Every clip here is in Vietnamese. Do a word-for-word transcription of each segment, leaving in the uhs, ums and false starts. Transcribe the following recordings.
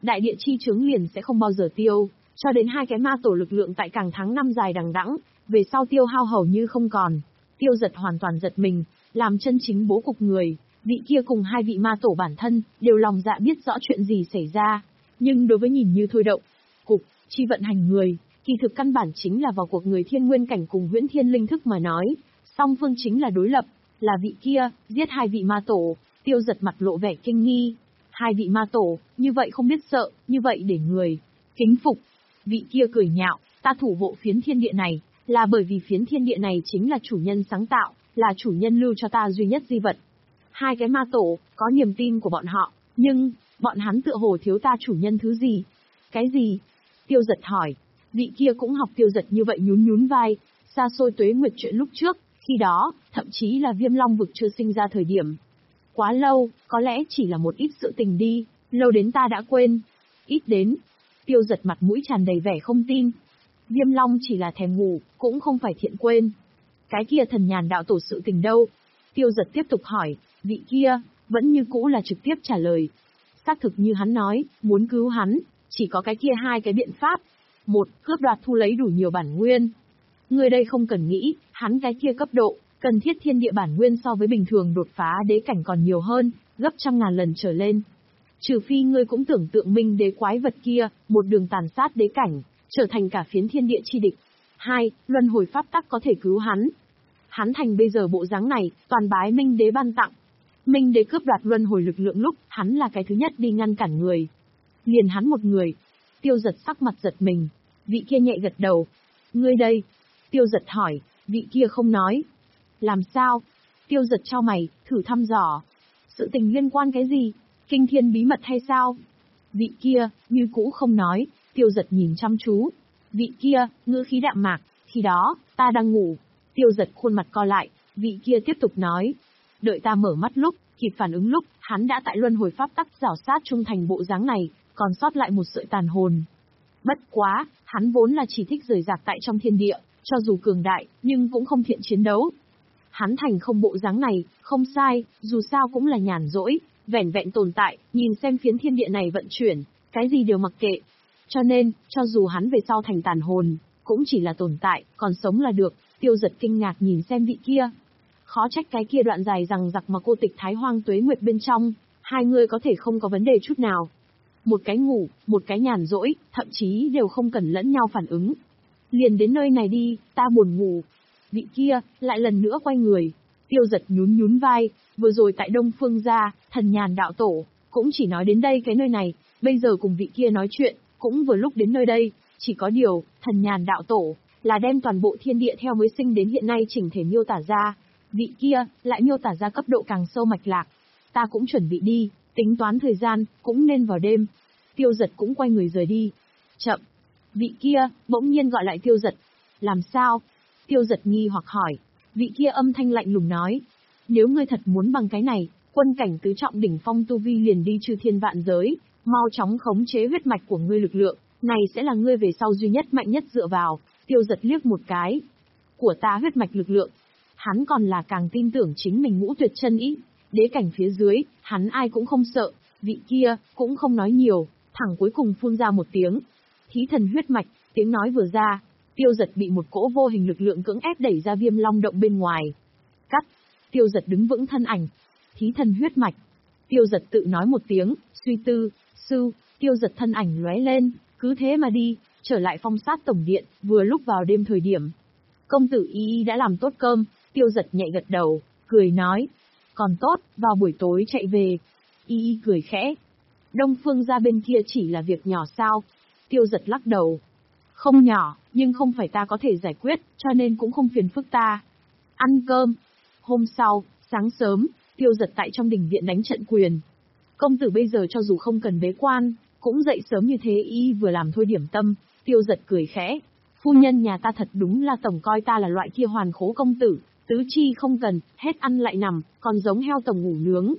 đại địa chi chướng liền sẽ không bao giờ tiêu, cho đến hai cái ma tổ lực lượng tại càng tháng năm dài đằng đẵng, về sau tiêu hao hầu như không còn. Tiêu Giật hoàn toàn giật mình, làm chân chính bố cục người, vị kia cùng hai vị ma tổ bản thân, đều lòng dạ biết rõ chuyện gì xảy ra. Nhưng đối với nhìn như thôi động, cục, chi vận hành người, kỳ thực căn bản chính là vào cuộc người thiên nguyên cảnh cùng huyễn thiên linh thức mà nói, song phương chính là đối lập, là vị kia, giết hai vị ma tổ, Tiêu Giật mặt lộ vẻ kinh nghi. Hai vị ma tổ, như vậy không biết sợ, như vậy để người kính phục. Vị kia cười nhạo, ta thủ hộ phiến thiên địa này, là bởi vì phiến thiên địa này chính là chủ nhân sáng tạo, là chủ nhân lưu cho ta duy nhất di vật. Hai cái ma tổ, có niềm tin của bọn họ, nhưng, bọn hắn tựa hồ thiếu ta chủ nhân thứ gì? Cái gì? Tiêu Giật hỏi. Vị kia cũng học Tiêu Giật như vậy nhún nhún vai, xa xôi tuế nguyệt chuyện lúc trước, khi đó, thậm chí là Viêm Long vực chưa sinh ra thời điểm. Quá lâu, có lẽ chỉ là một ít sự tình đi, lâu đến ta đã quên. Ít đến. Tiêu Giật mặt mũi tràn đầy vẻ không tin. Viêm Long chỉ là thèm ngủ, cũng không phải thiện quên. Cái kia thần nhàn đạo tổ sự tình đâu? Tiêu Giật tiếp tục hỏi, vị kia, vẫn như cũ là trực tiếp trả lời. Xác thực như hắn nói, muốn cứu hắn, chỉ có cái kia hai cái biện pháp. Một, cướp đoạt thu lấy đủ nhiều bản nguyên. Người đây không cần nghĩ, hắn cái kia cấp độ, cần thiết thiên địa bản nguyên so với bình thường đột phá đế cảnh còn nhiều hơn, gấp trăm ngàn lần trở lên. Trừ phi ngươi cũng tưởng tượng minh đế quái vật kia, một đường tàn sát đế cảnh, trở thành cả phiến thiên địa chi địch. Hai, luân hồi pháp tắc có thể cứu hắn. Hắn thành bây giờ bộ dáng này, toàn bái minh đế ban tặng. Minh đế cướp đoạt luân hồi lực lượng lúc, hắn là cái thứ nhất đi ngăn cản người. Liền hắn một người. Tiêu Giật sắc mặt giật mình. Vị kia nhẹ gật đầu. Ngươi đây. Tiêu Giật hỏi, vị kia không nói. Làm sao? Tiêu Giật chau mày, thử thăm dò. Sự tình liên quan cái gì? Kinh thiên bí mật hay sao? Vị kia, như cũ không nói. Tiêu Giật nhìn chăm chú. Vị kia, ngữ khí đạm mạc, khi đó, ta đang ngủ. Tiêu Giật khuôn mặt co lại, vị kia tiếp tục nói. Đợi ta mở mắt lúc, kịp phản ứng lúc, hắn đã tại luân hồi pháp tắc rảo sát trung thành bộ dáng này, còn sót lại một sợi tàn hồn. Bất quá, hắn vốn là chỉ thích rời rạc tại trong thiên địa, cho dù cường đại, nhưng cũng không thiện chiến đấu. Hắn thành không bộ dáng này, không sai, dù sao cũng là nhàn rỗi, vẻn vẹn tồn tại, nhìn xem phiến thiên địa này vận chuyển, cái gì đều mặc kệ. Cho nên, cho dù hắn về sau thành tàn hồn, cũng chỉ là tồn tại, còn sống là được. Tiêu Giật kinh ngạc nhìn xem vị kia. Khó trách cái kia đoạn dài rằng giặc mà cô tịch thái hoang tuế nguyệt bên trong, hai người có thể không có vấn đề chút nào. Một cái ngủ, một cái nhàn rỗi, thậm chí đều không cần lẫn nhau phản ứng. Liền đến nơi này đi, ta buồn ngủ. Vị kia, lại lần nữa quay người. Tiêu Giật nhún nhún vai, vừa rồi tại Đông Phương gia, thần nhàn đạo tổ, cũng chỉ nói đến đây cái nơi này, bây giờ cùng vị kia nói chuyện, cũng vừa lúc đến nơi đây, chỉ có điều, thần nhàn đạo tổ, là đem toàn bộ thiên địa theo mới sinh đến hiện nay chỉnh thể miêu tả ra. Vị kia, lại miêu tả ra cấp độ càng sâu mạch lạc. Ta cũng chuẩn bị đi, tính toán thời gian, cũng nên vào đêm. Tiêu Giật cũng quay người rời đi. Chậm. Vị kia, bỗng nhiên gọi lại Tiêu Giật. Làm sao? Tiêu Giật nghi hoặc hỏi. Vị kia âm thanh lạnh lùng nói. Nếu ngươi thật muốn bằng cái này, quân cảnh tứ trọng đỉnh phong tu vi liền đi chư thiên vạn giới, mau chóng khống chế huyết mạch của ngươi lực lượng, này sẽ là ngươi về sau duy nhất mạnh nhất dựa vào. Tiêu Giật liếc một cái. Của ta huyết mạch lực lượng. Hắn còn là càng tin tưởng chính mình ngũ tuyệt chân ý. Đế cảnh phía dưới, hắn ai cũng không sợ. Vị kia, cũng không nói nhiều, thẳng cuối cùng phun ra một tiếng. Thí thần huyết mạch, tiếng nói vừa ra. Tiêu Giật bị một cỗ vô hình lực lượng cưỡng ép đẩy ra Viêm Long động bên ngoài. Cắt. Tiêu Giật đứng vững thân ảnh. Thí thần huyết mạch. Tiêu Giật tự nói một tiếng, suy tư, sư, Tiêu Giật thân ảnh lóe lên, cứ thế mà đi, trở lại phong sát tổng điện, vừa lúc vào đêm thời điểm. Công tử Y Y đã làm tốt cơm, Tiêu Giật nhẹ gật đầu, cười nói. Còn tốt, vào buổi tối chạy về. Y Y cười khẽ. Đông Phương gia bên kia chỉ là việc nhỏ sao? Tiêu Giật lắc đầu. Không nhỏ, nhưng không phải ta có thể giải quyết, cho nên cũng không phiền phức ta. Ăn cơm. Hôm sau, sáng sớm, Tiêu Giật tại trong đình viện đánh trận quyền. Công tử bây giờ cho dù không cần bế quan, cũng dậy sớm như thế. Y vừa làm thôi điểm tâm. Tiêu Giật cười khẽ. Phu nhân nhà ta thật đúng là tổng coi ta là loại kia hoàn khố công tử, tứ chi không cần, hết ăn lại nằm, còn giống heo tổng ngủ nướng.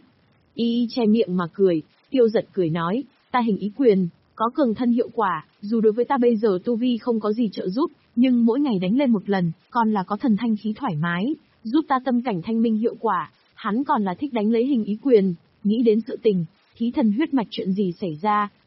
Y che miệng mà cười. Tiêu Giật cười nói, ta hình ý quyền, có cường thân hiệu quả, dù đối với ta bây giờ tu vi không có gì trợ giúp, nhưng mỗi ngày đánh lên một lần, còn là có thần thanh khí thoải mái, giúp ta tâm cảnh thanh minh hiệu quả. Hắn còn là thích đánh lấy hình ý quyền, nghĩ đến sự tình, thí thần huyết mạch chuyện gì xảy ra,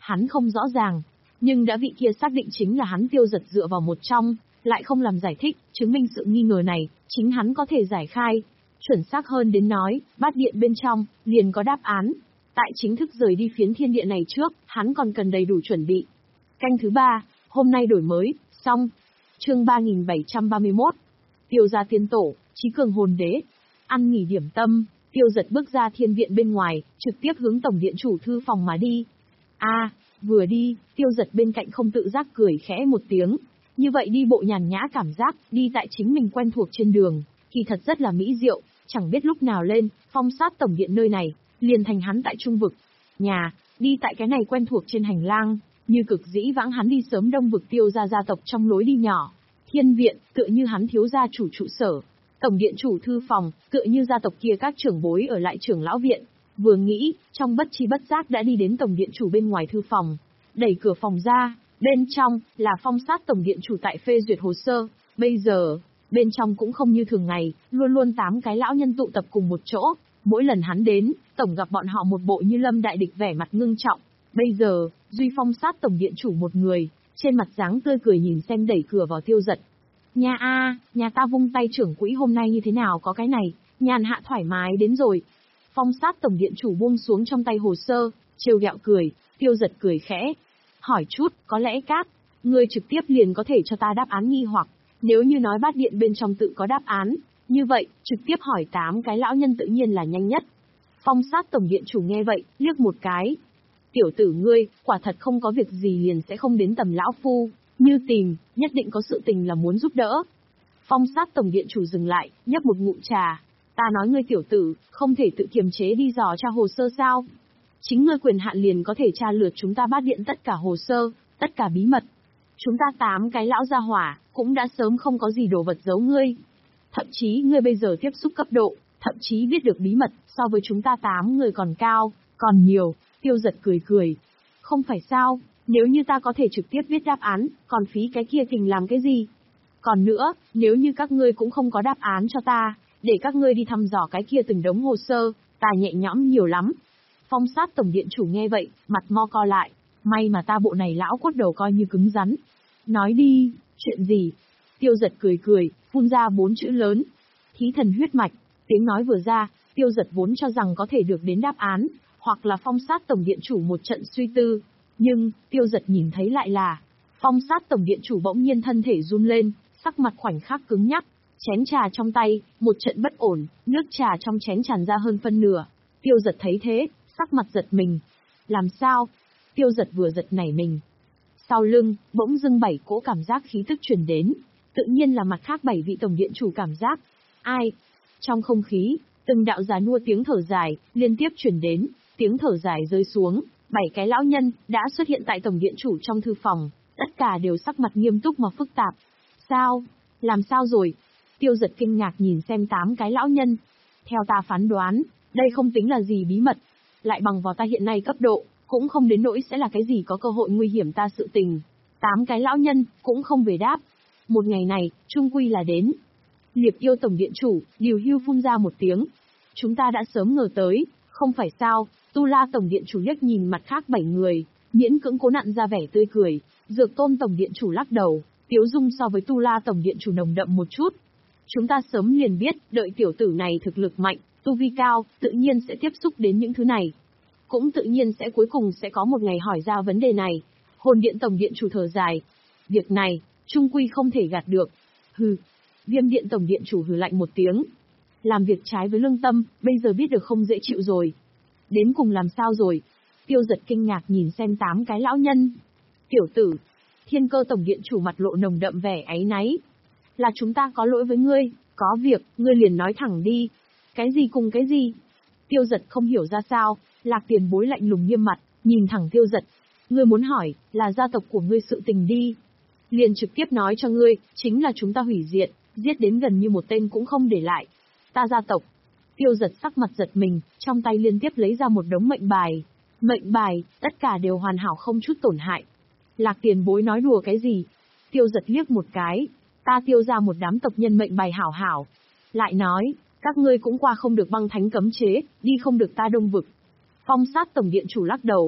Hắn không rõ ràng, nhưng đã vị kia xác định chính là hắn Tiêu Giật dựa vào một trong, lại không làm giải thích, chứng minh sự nghi ngờ này, chính hắn có thể giải khai. Chuẩn xác hơn đến nói, bát điện bên trong, liền có đáp án. Tại chính thức rời đi phiến thiên địa này trước, hắn còn cần đầy đủ chuẩn bị. Canh thứ ba, hôm nay đổi mới, xong. Chương ba nghìn bảy trăm ba mươi mốt. Tiêu gia tiên tổ, chí cường hồn đế. Ăn nghỉ điểm tâm, Tiêu Giật bước ra thiên viện bên ngoài, trực tiếp hướng tổng điện chủ thư phòng mà đi. A, à, vừa đi, Tiêu Giật bên cạnh không tự giác cười khẽ một tiếng. Như vậy đi bộ nhàn nhã cảm giác, đi tại chính mình quen thuộc trên đường, kỳ thật rất là mỹ diệu, chẳng biết lúc nào lên, phong sát tổng điện nơi này, liền thành hắn tại trung vực. Nhà, đi tại cái này quen thuộc trên hành lang, như cực dĩ vãng hắn đi sớm đông vực Tiêu gia gia tộc trong lối đi nhỏ. Thiên viện, tựa như hắn thiếu gia chủ trụ sở. Tổng điện chủ thư phòng, tựa như gia tộc kia các trưởng bối ở lại trưởng lão viện. Vừa nghĩ, trong bất chi bất giác đã đi đến tổng điện chủ bên ngoài thư phòng. Đẩy cửa phòng ra, bên trong, là phong sát tổng điện chủ tại phê duyệt hồ sơ. Bây giờ, bên trong cũng không như thường ngày, luôn luôn tám cái lão nhân tụ tập cùng một chỗ. Mỗi lần hắn đến, tổng gặp bọn họ một bộ như lâm đại địch vẻ mặt ngưng trọng. Bây giờ, duy phong sát tổng điện chủ một người, trên mặt dáng tươi cười nhìn xem đẩy cửa vào Tiêu Giật. Nhà a, nhà ta vung tay trưởng quỹ hôm nay như thế nào có cái này, nhàn hạ thoải mái đến rồi. Phong sát tổng điện chủ buông xuống trong tay hồ sơ, trêu ghẹo cười, Tiêu Giật cười khẽ. Hỏi chút, có lẽ Cát, ngươi trực tiếp liền có thể cho ta đáp án nghi hoặc, nếu như nói bát điện bên trong tự có đáp án, như vậy, trực tiếp hỏi tám cái lão nhân tự nhiên là nhanh nhất. Phong sát tổng điện chủ nghe vậy, liếc một cái. Tiểu tử ngươi, quả thật không có việc gì liền sẽ không đến tầm lão phu, như tìm, nhất định có sự tình là muốn giúp đỡ. Phong sát tổng điện chủ dừng lại, nhấp một ngụm trà. Ta nói ngươi tiểu tử, không thể tự kiềm chế đi dò tra hồ sơ sao? Chính ngươi quyền hạn liền có thể tra lượt chúng ta bát điện tất cả hồ sơ, tất cả bí mật. Chúng ta tám cái lão gia hỏa, cũng đã sớm không có gì đồ vật giấu ngươi. Thậm chí ngươi bây giờ tiếp xúc cấp độ, thậm chí biết được bí mật, so với chúng ta tám người còn cao, còn nhiều. Tiêu Giật cười cười. Không phải sao, nếu như ta có thể trực tiếp viết đáp án, còn phí cái kia kình làm cái gì? Còn nữa, nếu như các ngươi cũng không có đáp án cho ta, để các ngươi đi thăm dò cái kia từng đống hồ sơ, ta nhẹ nhõm nhiều lắm. Phong sát tổng điện chủ nghe vậy, mặt mo co lại. May mà ta bộ này lão cốt đầu coi như cứng rắn. Nói đi, chuyện gì? Tiêu Giật cười cười, phun ra bốn chữ lớn. Thí thần huyết mạch. Tiếng nói vừa ra, Tiêu Giật vốn cho rằng có thể được đến đáp án, hoặc là phong sát tổng điện chủ một trận suy tư. Nhưng, Tiêu Giật nhìn thấy lại là, phong sát tổng điện chủ bỗng nhiên thân thể run lên, sắc mặt khoảnh khắc cứng nhắc, chén trà trong tay, một trận bất ổn, nước trà trong chén tràn ra hơn phân nửa. Tiêu Giật thấy thế, sắc mặt giật mình. Làm sao? Tiêu Giật vừa giật nảy mình. Sau lưng, bỗng dưng bảy cỗ cảm giác khí tức truyền đến, tự nhiên là mặt khác bảy vị tổng điện chủ cảm giác. Ai? Trong không khí, từng đạo già nua tiếng thở dài, liên tiếp truyền đến, tiếng thở dài rơi xuống, bảy cái lão nhân, đã xuất hiện tại tổng điện chủ trong thư phòng, tất cả đều sắc mặt nghiêm túc mà phức tạp. Sao? Làm sao rồi? Tiêu Giật kinh ngạc nhìn xem tám cái lão nhân. Theo ta phán đoán, đây không tính là gì bí mật, lại bằng vào ta hiện nay cấp độ, cũng không đến nỗi sẽ là cái gì có cơ hội nguy hiểm ta sự tình. Tám cái lão nhân, cũng không về đáp. Một ngày này, trung quy là đến. Liệp yêu tổng điện chủ, Điều Hưu phun ra một tiếng. Chúng ta đã sớm ngờ tới, không phải sao? Tu La tổng điện chủ liếc nhìn mặt khác bảy người, miễn cưỡng cố nặn ra vẻ tươi cười. Dược Tôn tổng điện chủ lắc đầu, tiếu dung so với Tu La tổng điện chủ nồng đậm một chút. Chúng ta sớm liền biết, đợi tiểu tử này thực lực mạnh, tu vi cao, tự nhiên sẽ tiếp xúc đến những thứ này. Cũng tự nhiên sẽ cuối cùng sẽ có một ngày hỏi ra vấn đề này. Hồn điện tổng điện chủ thở dài. Việc này, trung quy không thể gạt được. Hừ. Viêm điện tổng điện chủ hừ lạnh một tiếng. Làm việc trái với lương tâm, bây giờ biết được không dễ chịu rồi. Đến cùng làm sao rồi? Tiêu Giật kinh ngạc nhìn xem tám cái lão nhân. Tiểu tử. Thiên Cơ tổng điện chủ mặt lộ nồng đậm vẻ áy náy. Là chúng ta có lỗi với ngươi, có việc, ngươi liền nói thẳng đi. Cái gì cùng cái gì? Tiêu Giật không hiểu ra sao, Lạc Tiền Bối lạnh lùng nghiêm mặt, nhìn thẳng Tiêu Giật. Ngươi muốn hỏi, là gia tộc của ngươi sự tình đi. Liền trực tiếp nói cho ngươi, chính là chúng ta hủy diệt, giết đến gần như một tên cũng không để lại. Ta gia tộc. Tiêu Giật sắc mặt giật mình, trong tay liên tiếp lấy ra một đống mệnh bài. Mệnh bài, tất cả đều hoàn hảo không chút tổn hại. Lạc Tiền Bối nói đùa cái gì? Tiêu Giật liếc một cái. Ta tiêu ra một đám tộc nhân mệnh bài hảo hảo. Lại nói, các ngươi cũng qua không được băng thánh cấm chế, đi không được ta đông vực. Phong sát tổng điện chủ lắc đầu.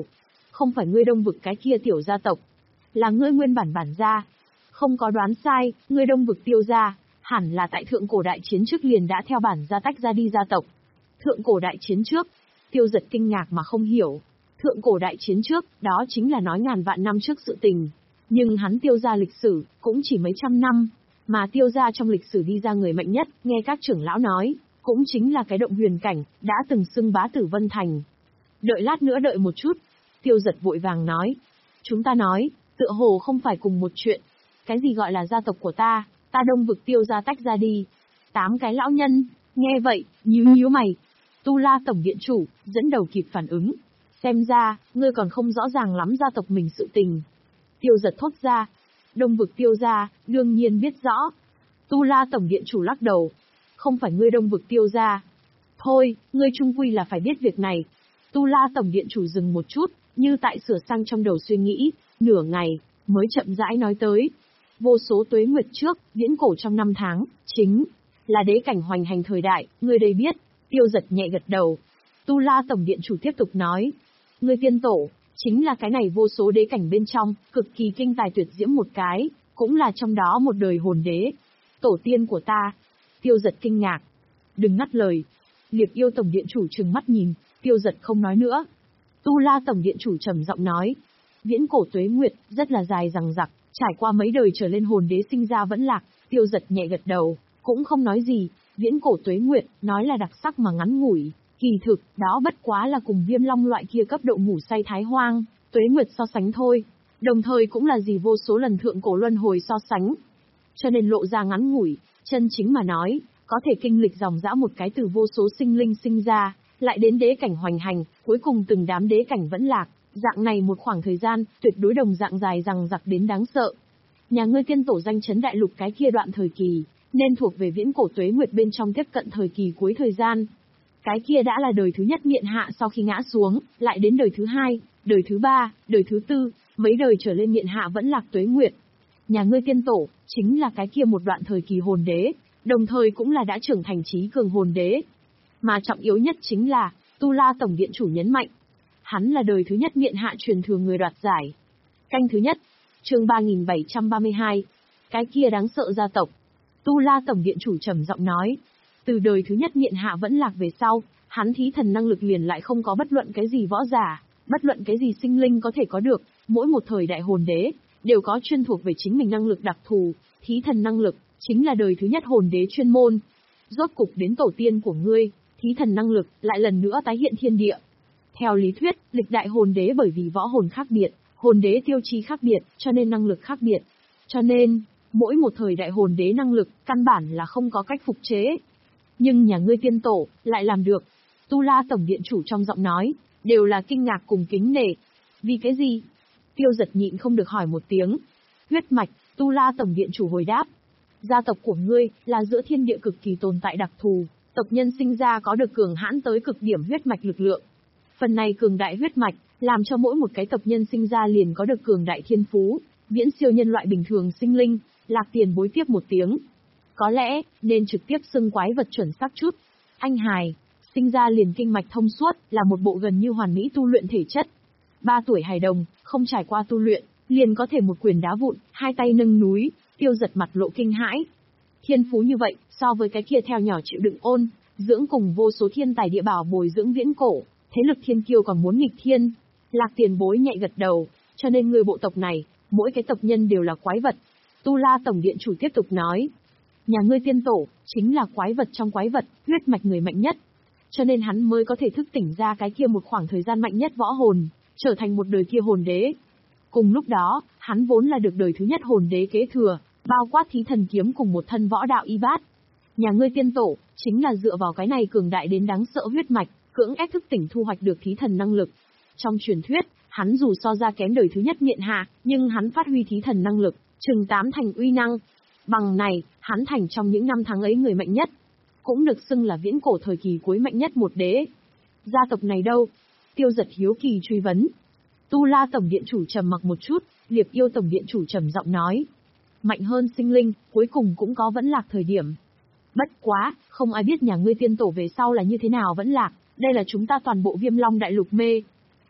Không phải ngươi Đông vực cái kia tiểu gia tộc. Là ngươi nguyên bản bản gia. Không có đoán sai, ngươi Đông vực Tiêu gia, hẳn là tại thượng cổ đại chiến trước liền đã theo bản gia tách ra đi gia tộc. Thượng cổ đại chiến trước, Tiêu Giật kinh ngạc mà không hiểu. Thượng cổ đại chiến trước, đó chính là nói ngàn vạn năm trước sự tình. Nhưng hắn Tiêu gia lịch sử, cũng chỉ mấy trăm năm. Mà Tiêu gia trong lịch sử đi ra người mạnh nhất, nghe các trưởng lão nói, cũng chính là cái động huyền cảnh, đã từng xưng bá tử Vân Thành. Đợi lát nữa đợi một chút. Tiêu Giật vội vàng nói. Chúng ta nói, tựa hồ không phải cùng một chuyện. Cái gì gọi là gia tộc của ta, ta Đông vực Tiêu gia tách ra đi. Tám cái lão nhân, nghe vậy, nhíu nhíu mày. Tu La tổng điện chủ, dẫn đầu kịp phản ứng. Xem ra, ngươi còn không rõ ràng lắm gia tộc mình sự tình. Tiêu Giật thốt ra. Đông vực Tiêu gia, đương nhiên biết rõ. Tu La tổng điện chủ lắc đầu. Không phải ngươi Đông vực Tiêu gia. Thôi, ngươi trung quy là phải biết việc này. Tu La tổng điện chủ dừng một chút, như tại sửa sang trong đầu suy nghĩ, nửa ngày, mới chậm rãi nói tới. Vô số tuế nguyệt trước, viễn cổ trong năm tháng, chính là đế cảnh hoành hành thời đại, ngươi đây biết. Tiêu Giật nhẹ gật đầu. Tu La tổng điện chủ tiếp tục nói. Ngươi tiên tổ, chính là cái này vô số đế cảnh bên trong, cực kỳ kinh tài tuyệt diễm một cái, cũng là trong đó một đời hồn đế. Tổ tiên của ta. Tiêu Giật kinh ngạc. Đừng ngắt lời. Liệp Yêu tổng điện chủ trừng mắt nhìn, Tiêu Giật không nói nữa. Tu La tổng điện chủ trầm giọng nói. Viễn cổ tuế nguyệt, rất là dài dằng dặc, trải qua mấy đời trở lên hồn đế sinh ra vẫn lạc. Tiêu Giật nhẹ gật đầu, cũng không nói gì. Viễn cổ tuế nguyệt, nói là đặc sắc mà ngắn ngủi, kỳ thực, đó bất quá là cùng Viêm Long loại kia cấp độ ngủ say thái hoang, tuế nguyệt so sánh thôi. Đồng thời cũng là gì vô số lần thượng cổ luân hồi so sánh. Cho nên lộ ra ngắn ngủi, chân chính mà nói, có thể kinh lịch dòng dã một cái từ vô số sinh linh sinh ra, lại đến đế cảnh hoành hành, cuối cùng từng đám đế cảnh vẫn lạc, dạng này một khoảng thời gian, tuyệt đối đồng dạng dài dằng dặc đến đáng sợ. Nhà ngươi tiên tổ danh chấn đại lục cái kia đoạn thời kỳ, nên thuộc về viễn cổ tuế nguyệt bên trong tiếp cận thời kỳ cuối thời gian. Cái kia đã là đời thứ nhất miện hạ sau khi ngã xuống, lại đến đời thứ hai, đời thứ ba, đời thứ tư, mấy đời trở lên miện hạ vẫn lạc tuế nguyệt. Nhà ngươi tiên tổ, chính là cái kia một đoạn thời kỳ hồn đế, đồng thời cũng là đã trưởng thành trí cường hồn đế. Mà trọng yếu nhất chính là, Tu La tổng điện chủ nhấn mạnh. Hắn là đời thứ nhất miện hạ truyền thừa người đoạt giải. Canh thứ nhất, chương ba nghìn bảy trăm ba mươi hai, cái kia đáng sợ gia tộc. Tu La tổng điện chủ trầm giọng nói. Từ đời thứ nhất miện hạ vẫn lạc về sau, hắn thí thần năng lực liền lại không có bất luận cái gì võ giả, bất luận cái gì sinh linh có thể có được, mỗi một thời đại hồn đế, đều có chuyên thuộc về chính mình năng lực đặc thù, thí thần năng lực, chính là đời thứ nhất hồn đế chuyên môn. Rốt cục đến tổ tiên của ngươi, thí thần năng lực, lại lần nữa tái hiện thiên địa. Theo lý thuyết, lịch đại hồn đế bởi vì võ hồn khác biệt, hồn đế tiêu chí khác biệt, cho nên năng lực khác biệt. Cho nên, mỗi một thời đại hồn đế năng lực, căn bản là không có cách phục chế. Nhưng nhà ngươi tiên tổ, lại làm được. Tu La tổng điện chủ trong giọng nói, đều là kinh ngạc cùng kính nể. Vì cái gì? Tiêu Giật nhịn không được hỏi một tiếng. Huyết mạch, Tu La tổng điện chủ hồi đáp. Gia tộc của ngươi, là giữa thiên địa cực kỳ tồn tại đặc thù, tộc nhân sinh ra có được cường hãn tới cực điểm huyết mạch lực lượng. Phần này cường đại huyết mạch, làm cho mỗi một cái tộc nhân sinh ra liền có được cường đại thiên phú, viễn siêu nhân loại bình thường sinh linh. Lạc Tiền bối tiếp một tiếng. Có lẽ, nên trực tiếp xưng quái vật chuẩn xác chút. Anh hài, sinh ra liền kinh mạch thông suốt, là một bộ gần như hoàn mỹ tu luyện thể chất. Ba tuổi hài đồng, không trải qua tu luyện, liền có thể một quyền đá vụn, hai tay nâng núi. Tiêu Giật mặt lộ kinh hãi. Thiên phú như vậy, so với cái kia theo nhỏ chịu đựng ôn, dưỡng cùng vô số thiên tài địa bảo bồi dưỡng viễn cổ, thế lực thiên kiêu còn muốn nghịch thiên. Lạc Tiền bối nhạy gật đầu, cho nên người bộ tộc này, mỗi cái tộc nhân đều là quái vật. Tu La tổng điện chủ tiếp tục nói. Nhà ngươi tiên tổ, chính là quái vật trong quái vật, huyết mạch người mạnh nhất. Cho nên hắn mới có thể thức tỉnh ra cái kia một khoảng thời gian mạnh nhất võ hồn, trở thành một đời kia hồn đế. Cùng lúc đó, hắn vốn là được đời thứ nhất hồn đế kế thừa, bao quát thí thần kiếm cùng một thân võ đạo y bát. Nhà ngươi tiên tổ, chính là dựa vào cái này cường đại đến đáng sợ huyết mạch, cưỡng ép thức tỉnh thu hoạch được thí thần năng lực. Trong truyền thuyết, hắn dù so ra kém đời thứ nhất miện hạ, nhưng hắn phát huy thí thần năng lực, chừng tám thành uy năng. Bằng này, hắn thành trong những năm tháng ấy người mạnh nhất. Cũng được xưng là viễn cổ thời kỳ cuối mạnh nhất một đế. Gia tộc này đâu? Tiêu Giật hiếu kỳ truy vấn. Tu La tổng điện chủ trầm mặc một chút, Liệp Yêu tổng điện chủ trầm giọng nói. Mạnh hơn sinh linh, cuối cùng cũng có vẫn lạc thời điểm. Bất quá, không ai biết nhà ngươi tiên tổ về sau là như thế nào vẫn lạc, đây là chúng ta toàn bộ Viêm Long đại lục mê.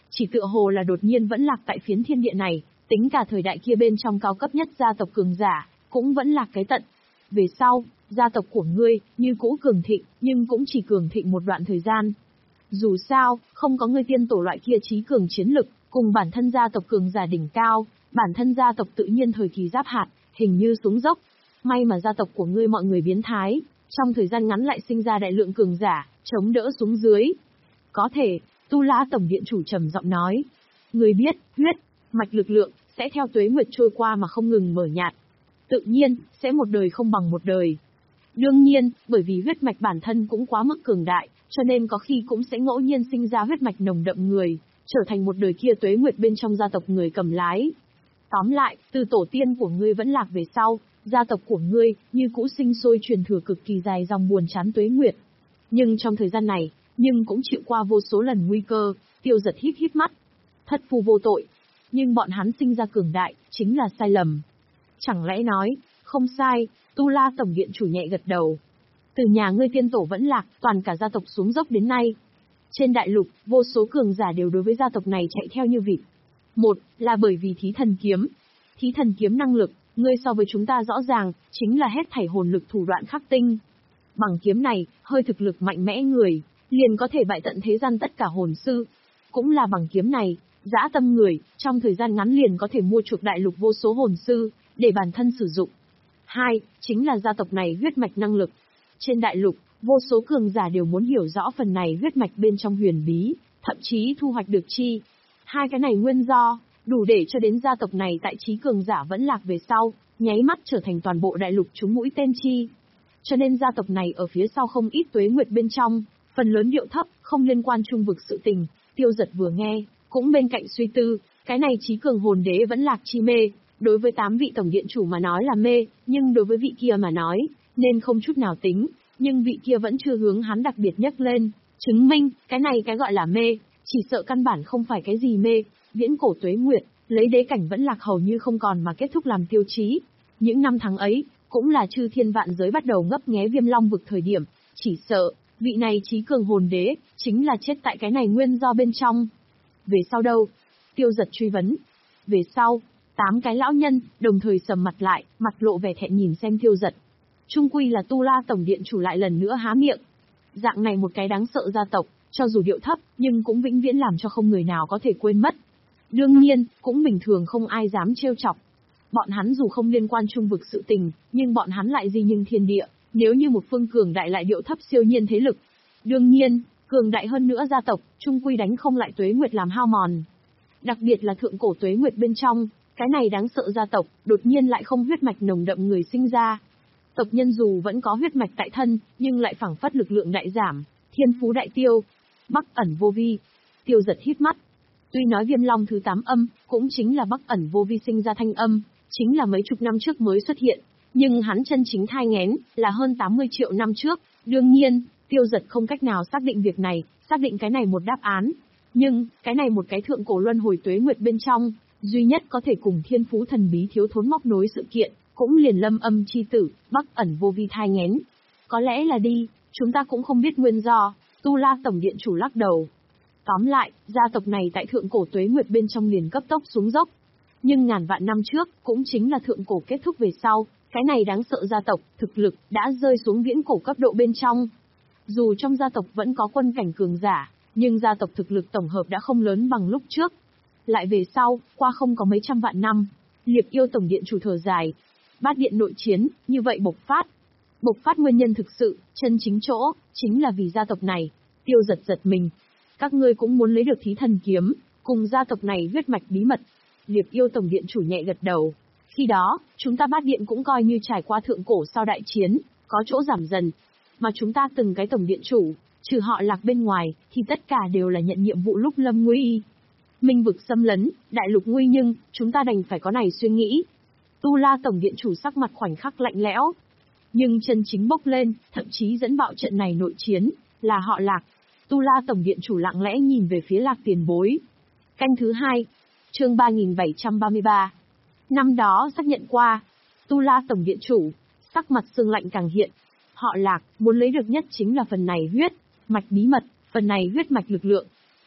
chỉ tựa hồ là đột nhiên vẫn lạc tại phiến thiên địa này, tính cả thời đại kia bên trong cao cấp nhất gia tộc cường giả, cũng vẫn lạc cái tận. Về sau, gia tộc của ngươi, như cũ cường thịnh, nhưng cũng chỉ cường thịnh một đoạn thời gian. Dù sao, không có ngươi tiên tổ loại kia trí cường chiến lực, cùng bản thân gia tộc cường giả đỉnh cao, bản thân gia tộc tự nhiên thời kỳ giáp hạt, hình như xuống dốc. May mà gia tộc của ngươi mọi người biến thái, trong thời gian ngắn lại sinh ra đại lượng cường giả, chống đỡ xuống dưới. Có thể, Tu La Tổng Điện chủ trầm giọng nói. Ngươi biết, huyết, mạch lực lượng, sẽ theo tuế nguyệt trôi qua mà không ngừng mở nhạt. Tự nhiên, sẽ một đời không bằng một đời. Đương nhiên, bởi vì huyết mạch bản thân cũng quá mức cường đại, cho nên có khi cũng sẽ ngẫu nhiên sinh ra huyết mạch nồng đậm người, trở thành một đời kia tuế nguyệt bên trong gia tộc người cầm lái. Tóm lại, từ tổ tiên của ngươi vẫn lạc về sau, gia tộc của ngươi, như cũ sinh sôi truyền thừa cực kỳ dài dòng buồn chán tuế nguyệt. Nhưng trong thời gian này, nhưng cũng chịu qua vô số lần nguy cơ, Tiêu Giật híp híp mắt. Thất phu vô tội. Nhưng bọn hắn sinh ra cường đại, chính là sai lầm. Chẳng lẽ nói, không sai, Tu La Tổng Điện chủ nhẹ gật đầu. Từ nhà ngươi tiên tổ vẫn lạc, toàn cả gia tộc xuống dốc đến nay. Trên đại lục, vô số cường giả đều đối với gia tộc này chạy theo như vịt. Một, là bởi vì thí thần kiếm. Thí thần kiếm năng lực, ngươi so với chúng ta rõ ràng, chính là hết thảy hồn lực thủ đoạn khắc tinh. Bằng kiếm này, hơi thực lực mạnh mẽ người, liền có thể bại tận thế gian tất cả hồn sư. Cũng là bằng kiếm này, dã tâm người, trong thời gian ngắn liền có thể mua chuộc đại lục vô số hồn sư, để bản thân sử dụng. Hai, chính là gia tộc này huyết mạch năng lực. Trên đại lục, vô số cường giả đều muốn hiểu rõ phần này huyết mạch bên trong huyền bí, thậm chí thu hoạch được chi. Hai cái này nguyên do, đủ để cho đến gia tộc này tại trí cường giả vẫn lạc về sau, nháy mắt trở thành toàn bộ đại lục trúng mũi tên chi. Cho nên gia tộc này ở phía sau không ít tuế nguyệt bên trong, phần lớn điệu thấp, không liên quan trung vực sự tình. Tiêu Giật vừa nghe, cũng bên cạnh suy tư, cái này trí cường hồn đế vẫn lạc chi mê, đối với tám vị tổng điện chủ mà nói là mê, nhưng đối với vị kia mà nói, nên không chút nào tính, nhưng vị kia vẫn chưa hướng hắn đặc biệt nhắc lên, chứng minh, cái này cái gọi là mê, chỉ sợ căn bản không phải cái gì mê, viễn cổ tuế nguyệt, lấy đế cảnh vẫn lạc hầu như không còn mà kết thúc làm tiêu chí. Những năm tháng ấy, cũng là chư thiên vạn giới bắt đầu ngấp nghé Viêm Long vực thời điểm, chỉ sợ, vị này trí cường hồn đế, chính là chết tại cái này nguyên do bên trong. Về sau đâu? Tiêu Giật truy vấn. Về sau, tám cái lão nhân, đồng thời sầm mặt lại, mặt lộ vẻ thẹn nhìn xem Tiêu Giật. Trung quy là Tu La Tổng Điện chủ lại lần nữa há miệng. Dạng này một cái đáng sợ gia tộc, cho dù điệu thấp, nhưng cũng vĩnh viễn làm cho không người nào có thể quên mất. Đương nhiên, cũng bình thường không ai dám trêu chọc. Bọn hắn dù không liên quan trung vực sự tình, nhưng bọn hắn lại gì nhưng thiên địa, nếu như một phương cường đại lại điệu thấp siêu nhiên thế lực. Đương nhiên, cường đại hơn nữa gia tộc, trung quy đánh không lại tuế nguyệt làm hao mòn. Đặc biệt là thượng cổ tuế nguyệt bên trong, cái này đáng sợ gia tộc, đột nhiên lại không huyết mạch nồng đậm người sinh ra. Tộc nhân dù vẫn có huyết mạch tại thân, nhưng lại phảng phất lực lượng đại giảm, thiên phú đại tiêu. Bắc ẩn vô vi. Tiêu Giật hít mắt. Tuy nói Viêm Long thứ tám âm, cũng chính là Bắc ẩn vô vi sinh ra thanh âm, chính là mấy chục năm trước mới xuất hiện, nhưng hắn chân chính thai nghén, là hơn tám mươi triệu năm trước. Đương nhiên, Tiêu Giật không cách nào xác định việc này, xác định cái này một đáp án. Nhưng, cái này một cái thượng cổ luân hồi tuế nguyệt bên trong, duy nhất có thể cùng thiên phú thần bí thiếu thốn móc nối sự kiện, cũng liền Lâm Âm chi tử, Bắc ẩn vô vi thai nghén. Có lẽ là đi, chúng ta cũng không biết nguyên do. Tu La Tổng Điện chủ lắc đầu. Tóm lại, gia tộc này tại thượng cổ tuế nguyệt bên trong liền cấp tốc xuống dốc. Nhưng ngàn vạn năm trước, cũng chính là thượng cổ kết thúc về sau, cái này đáng sợ gia tộc, thực lực, đã rơi xuống viễn cổ cấp độ bên trong. Dù trong gia tộc vẫn có quân cảnh cường giả, nhưng gia tộc thực lực tổng hợp đã không lớn bằng lúc trước. Lại về sau, qua không có mấy trăm vạn năm, Liệp Yêu Tổng Điện chủ thở dài. Bát điện nội chiến, như vậy bộc phát. Bộc phát nguyên nhân thực sự, chân chính chỗ, chính là vì gia tộc này. Tiêu Giật giật mình. Các ngươi cũng muốn lấy được thí thần kiếm, cùng gia tộc này huyết mạch bí mật. Liệp Yêu Tổng Điện chủ nhẹ gật đầu. Khi đó, chúng ta bát điện cũng coi như trải qua thượng cổ sau đại chiến, có chỗ giảm dần. Mà chúng ta từng cái tổng điện chủ, trừ họ Lạc bên ngoài, thì tất cả đều là nhận nhiệm vụ lúc lâm nguy. Minh vực xâm lấn, đại lục nguy nhưng, chúng ta đành phải có này suy nghĩ. Tu La Tổng Điện chủ sắc mặt khoảnh khắc lạnh lẽo. Nhưng chân chính bốc lên, thậm chí dẫn bạo trận này nội chiến, là họ Lạc. Tu La Tổng Điện chủ lặng lẽ nhìn về phía Lạc tiền bối. Canh thứ hai, chương ba nghìn bảy trăm ba mươi ba. Năm đó xác nhận qua, Tu La Tổng Điện chủ, sắc mặt sương lạnh càng hiện. Họ Lạc, muốn lấy được nhất chính là phần này huyết mạch bí mật, phần này huyết mạch lực lượng.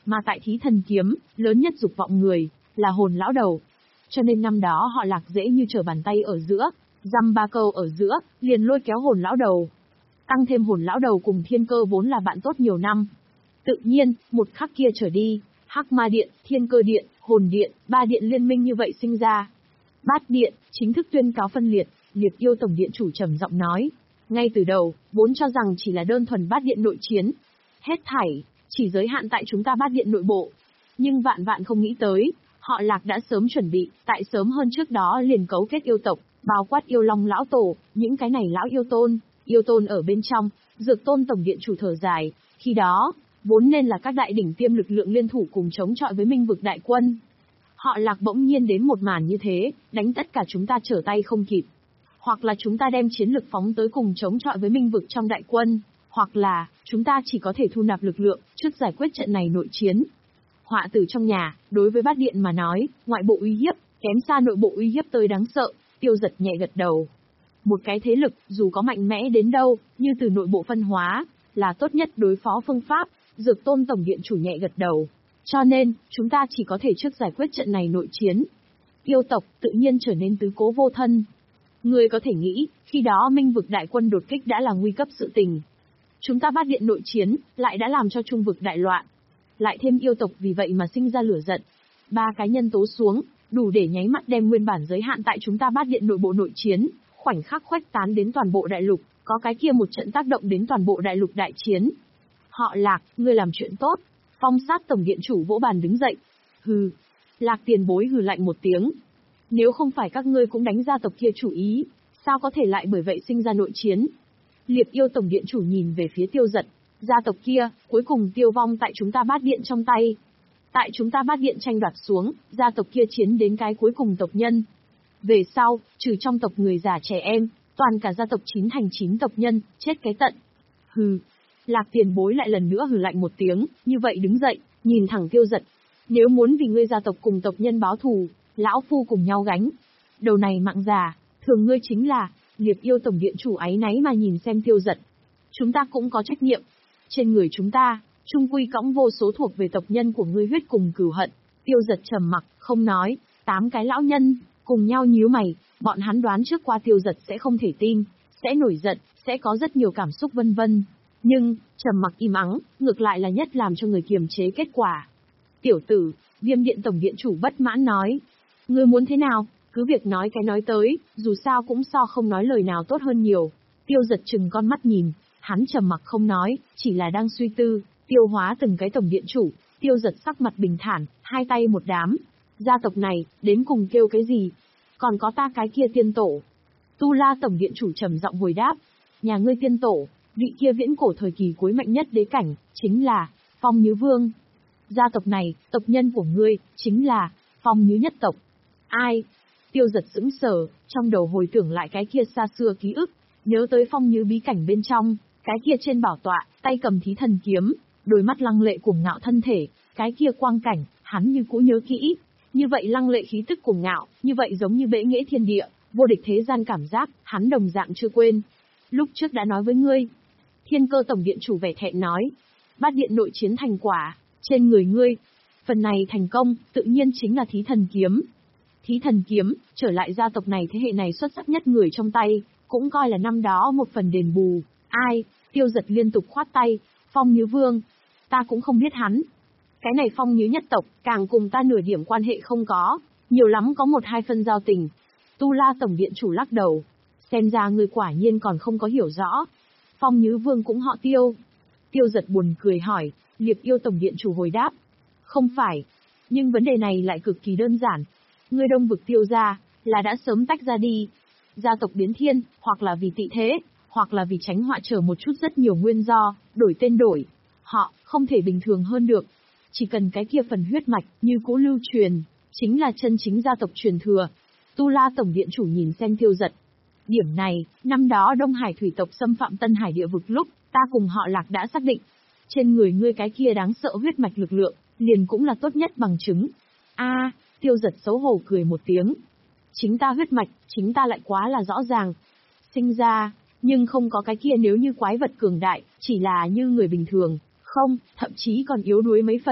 Mà tại Thí Thần Kiếm, lớn nhất dục vọng người, là hồn lão đầu. Cho nên năm đó họ Lạc dễ như trở bàn tay ở giữa, dăm ba câu ở giữa, liền lôi kéo hồn lão đầu. Tăng thêm hồn lão đầu cùng Thiên Cơ vốn là bạn tốt nhiều năm. Tự nhiên, một khắc kia trở đi, Hắc Ma Điện, Thiên Cơ Điện, Hồn Điện, ba điện liên minh như vậy sinh ra. Bát Điện, chính thức tuyên cáo phân liệt, Liệt Yêu Tổng Điện chủ trầm giọng nói. Ngay từ đầu, vốn cho rằng chỉ là đơn thuần Bát Điện nội chiến. Hết thảy, chỉ giới hạn tại chúng ta Bát Điện nội bộ. Nhưng vạn vạn không nghĩ tới, họ Lạc đã sớm chuẩn bị, tại sớm hơn trước đó liền cấu kết yêu tộc, bao quát yêu long lão tổ, những cái này lão yêu tôn, yêu tôn ở bên trong, Dược Tôn Tổng Điện chủ thở dài, khi đó, vốn nên là các đại đỉnh tiêm lực lượng liên thủ cùng chống chọi với Minh vực đại quân. Họ Lạc bỗng nhiên đến một màn như thế, đánh tất cả chúng ta trở tay không kịp. Hoặc là chúng ta đem chiến lực phóng tới cùng chống chọi với Minh vực trong đại quân, hoặc là, chúng ta chỉ có thể thu nạp lực lượng, trước giải quyết trận này nội chiến. Họa tử trong nhà, đối với Bát Điện mà nói, ngoại bộ uy hiếp, kém xa nội bộ uy hiếp tới đáng sợ, Tiêu Giật nhẹ gật đầu. Một cái thế lực, dù có mạnh mẽ đến đâu, như từ nội bộ phân hóa, là tốt nhất đối phó phương pháp, Dược Tôn Tổng Điện chủ nhẹ gật đầu. Cho nên, chúng ta chỉ có thể trước giải quyết trận này nội chiến. Yêu tộc, tự nhiên trở nên tứ cố vô thân. Người có thể nghĩ, khi đó Minh vực đại quân đột kích đã là nguy cấp sự tình. Chúng ta Bát Điện nội chiến, lại đã làm cho Trung vực đại loạn. Lại thêm yêu tộc vì vậy mà sinh ra lửa giận. Ba cái nhân tố xuống, đủ để nháy mắt đem nguyên bản giới hạn tại chúng ta Bát Điện nội bộ nội chiến, khoảnh khắc khuếch tán đến toàn bộ đại lục, có cái kia một trận tác động đến toàn bộ đại lục đại chiến. Họ Lạc, ngươi làm chuyện tốt. Phong Sát Tổng Điện chủ vỗ bàn đứng dậy. Hừ. Lạc tiền bối hừ lạnh một tiếng. Nếu không phải các ngươi cũng đánh gia tộc kia chủ ý, sao có thể lại bởi vậy sinh ra nội chiến? Liệt Yêu Tổng Điện chủ nhìn về phía Tiêu Giật. Gia tộc kia, cuối cùng tiêu vong tại chúng ta Bát Điện trong tay. Tại chúng ta Bát Điện tranh đoạt xuống, gia tộc kia chiến đến cái cuối cùng tộc nhân. Về sau, trừ trong tộc người già trẻ em, toàn cả gia tộc chín thành chín tộc nhân, chết cái tận. Hừ. Lạc tiền bối lại lần nữa hừ lạnh một tiếng, như vậy đứng dậy, nhìn thẳng Tiêu Giật. Nếu muốn vì ngươi gia tộc cùng tộc nhân báo thù, lão phu cùng nhau gánh. Đầu này mạng già, thường ngươi chính là, Liệt Yêu Tổng Điện chủ áy náy mà nhìn xem Tiêu Giật. Chúng ta cũng có trách nhiệm. Trên người chúng ta, trung quy cõng vô số thuộc về tộc nhân của ngươi huyết cùng cừu hận. Tiêu Giật trầm mặc, không nói, tám cái lão nhân, cùng nhau nhíu mày, bọn hắn đoán trước qua Tiêu Giật sẽ không thể tin, sẽ nổi giận, sẽ có rất nhiều cảm xúc vân vân. Nhưng, trầm mặc im ắng, ngược lại là nhất làm cho người kiềm chế kết quả. Tiểu tử, Viêm Điện Tổng Điện chủ bất mãn nói. Ngươi muốn thế nào, cứ việc nói cái nói tới, dù sao cũng so không nói lời nào tốt hơn nhiều. Tiêu Giật chừng con mắt nhìn, hắn trầm mặc không nói, chỉ là đang suy tư, tiêu hóa từng cái tổng điện chủ. Tiêu Giật sắc mặt bình thản, hai tay một đám. Gia tộc này, đến cùng kêu cái gì? Còn có ta cái kia tiên tổ. Tu La Tổng Điện chủ trầm giọng hồi đáp. Nhà ngươi tiên tổ, vị kia viễn cổ thời kỳ cuối mạnh nhất đế cảnh, chính là Phong Nhứ Vương. Gia tộc này, tộc nhân của ngươi, chính là Phong Nhứ nhất tộc. Ai? Tiêu Giật sững sờ, trong đầu hồi tưởng lại cái kia xa xưa ký ức, nhớ tới Phong Nhứ bí cảnh bên trong, cái kia trên bảo tọa, tay cầm Thí Thần Kiếm, đôi mắt lăng lệ cuồng ngạo thân thể, cái kia quang cảnh, hắn như cũ nhớ kỹ. Như vậy lăng lệ khí tức cuồng ngạo, như vậy giống như bệ nghệ thiên địa, vô địch thế gian cảm giác, hắn đồng dạng chưa quên. Lúc trước đã nói với ngươi. Thiên Cơ Tổng Điện chủ vẻ thẹn nói. Bát Điện nội chiến thành quả, trên người ngươi. Phần này thành công, tự nhiên chính là Thí Thần Kiếm. Thí Thần Kiếm, trở lại gia tộc này thế hệ này xuất sắc nhất người trong tay, cũng coi là năm đó một phần đền bù. Ai? Tiêu Giật liên tục khoát tay. Phong Nhứ Vương. Ta cũng không biết hắn. Cái này Phong Nhứ nhất tộc, càng cùng ta nửa điểm quan hệ không có, nhiều lắm có một hai phân giao tình. Tu La Tổng Điện chủ lắc đầu. Xem ra ngươi quả nhiên còn không có hiểu rõ. Phong Nhứ Vương cũng họ Tiêu. Tiêu Giật buồn cười hỏi, Liệt Yêu Tổng Điện chủ hồi đáp. Không phải. Nhưng vấn đề này lại cực kỳ đơn giản. Ngươi Đông vực Tiêu gia, là đã sớm tách ra đi. Gia tộc biến thiên, hoặc là vì tị thế, hoặc là vì tránh họa trở một chút rất nhiều nguyên do, đổi tên đổi. Họ, không thể bình thường hơn được. Chỉ cần cái kia phần huyết mạch, như cũ lưu truyền, chính là chân chính gia tộc truyền thừa. Tu La Tổng Điện chủ nhìn xem Tiêu Giật. Điểm này, năm đó Đông Hải thủy tộc xâm phạm Tân Hải địa vực lúc, ta cùng họ Lạc đã xác định. Trên người ngươi cái kia đáng sợ huyết mạch lực lượng, liền cũng là tốt nhất bằng chứng. A, Tiêu Giật xấu hổ cười một tiếng. Chính ta huyết mạch, chính ta lại quá là rõ ràng. Sinh ra, nhưng không có cái kia nếu như quái vật cường đại, chỉ là như người bình thường. Không, thậm chí còn yếu đuối mấy phần.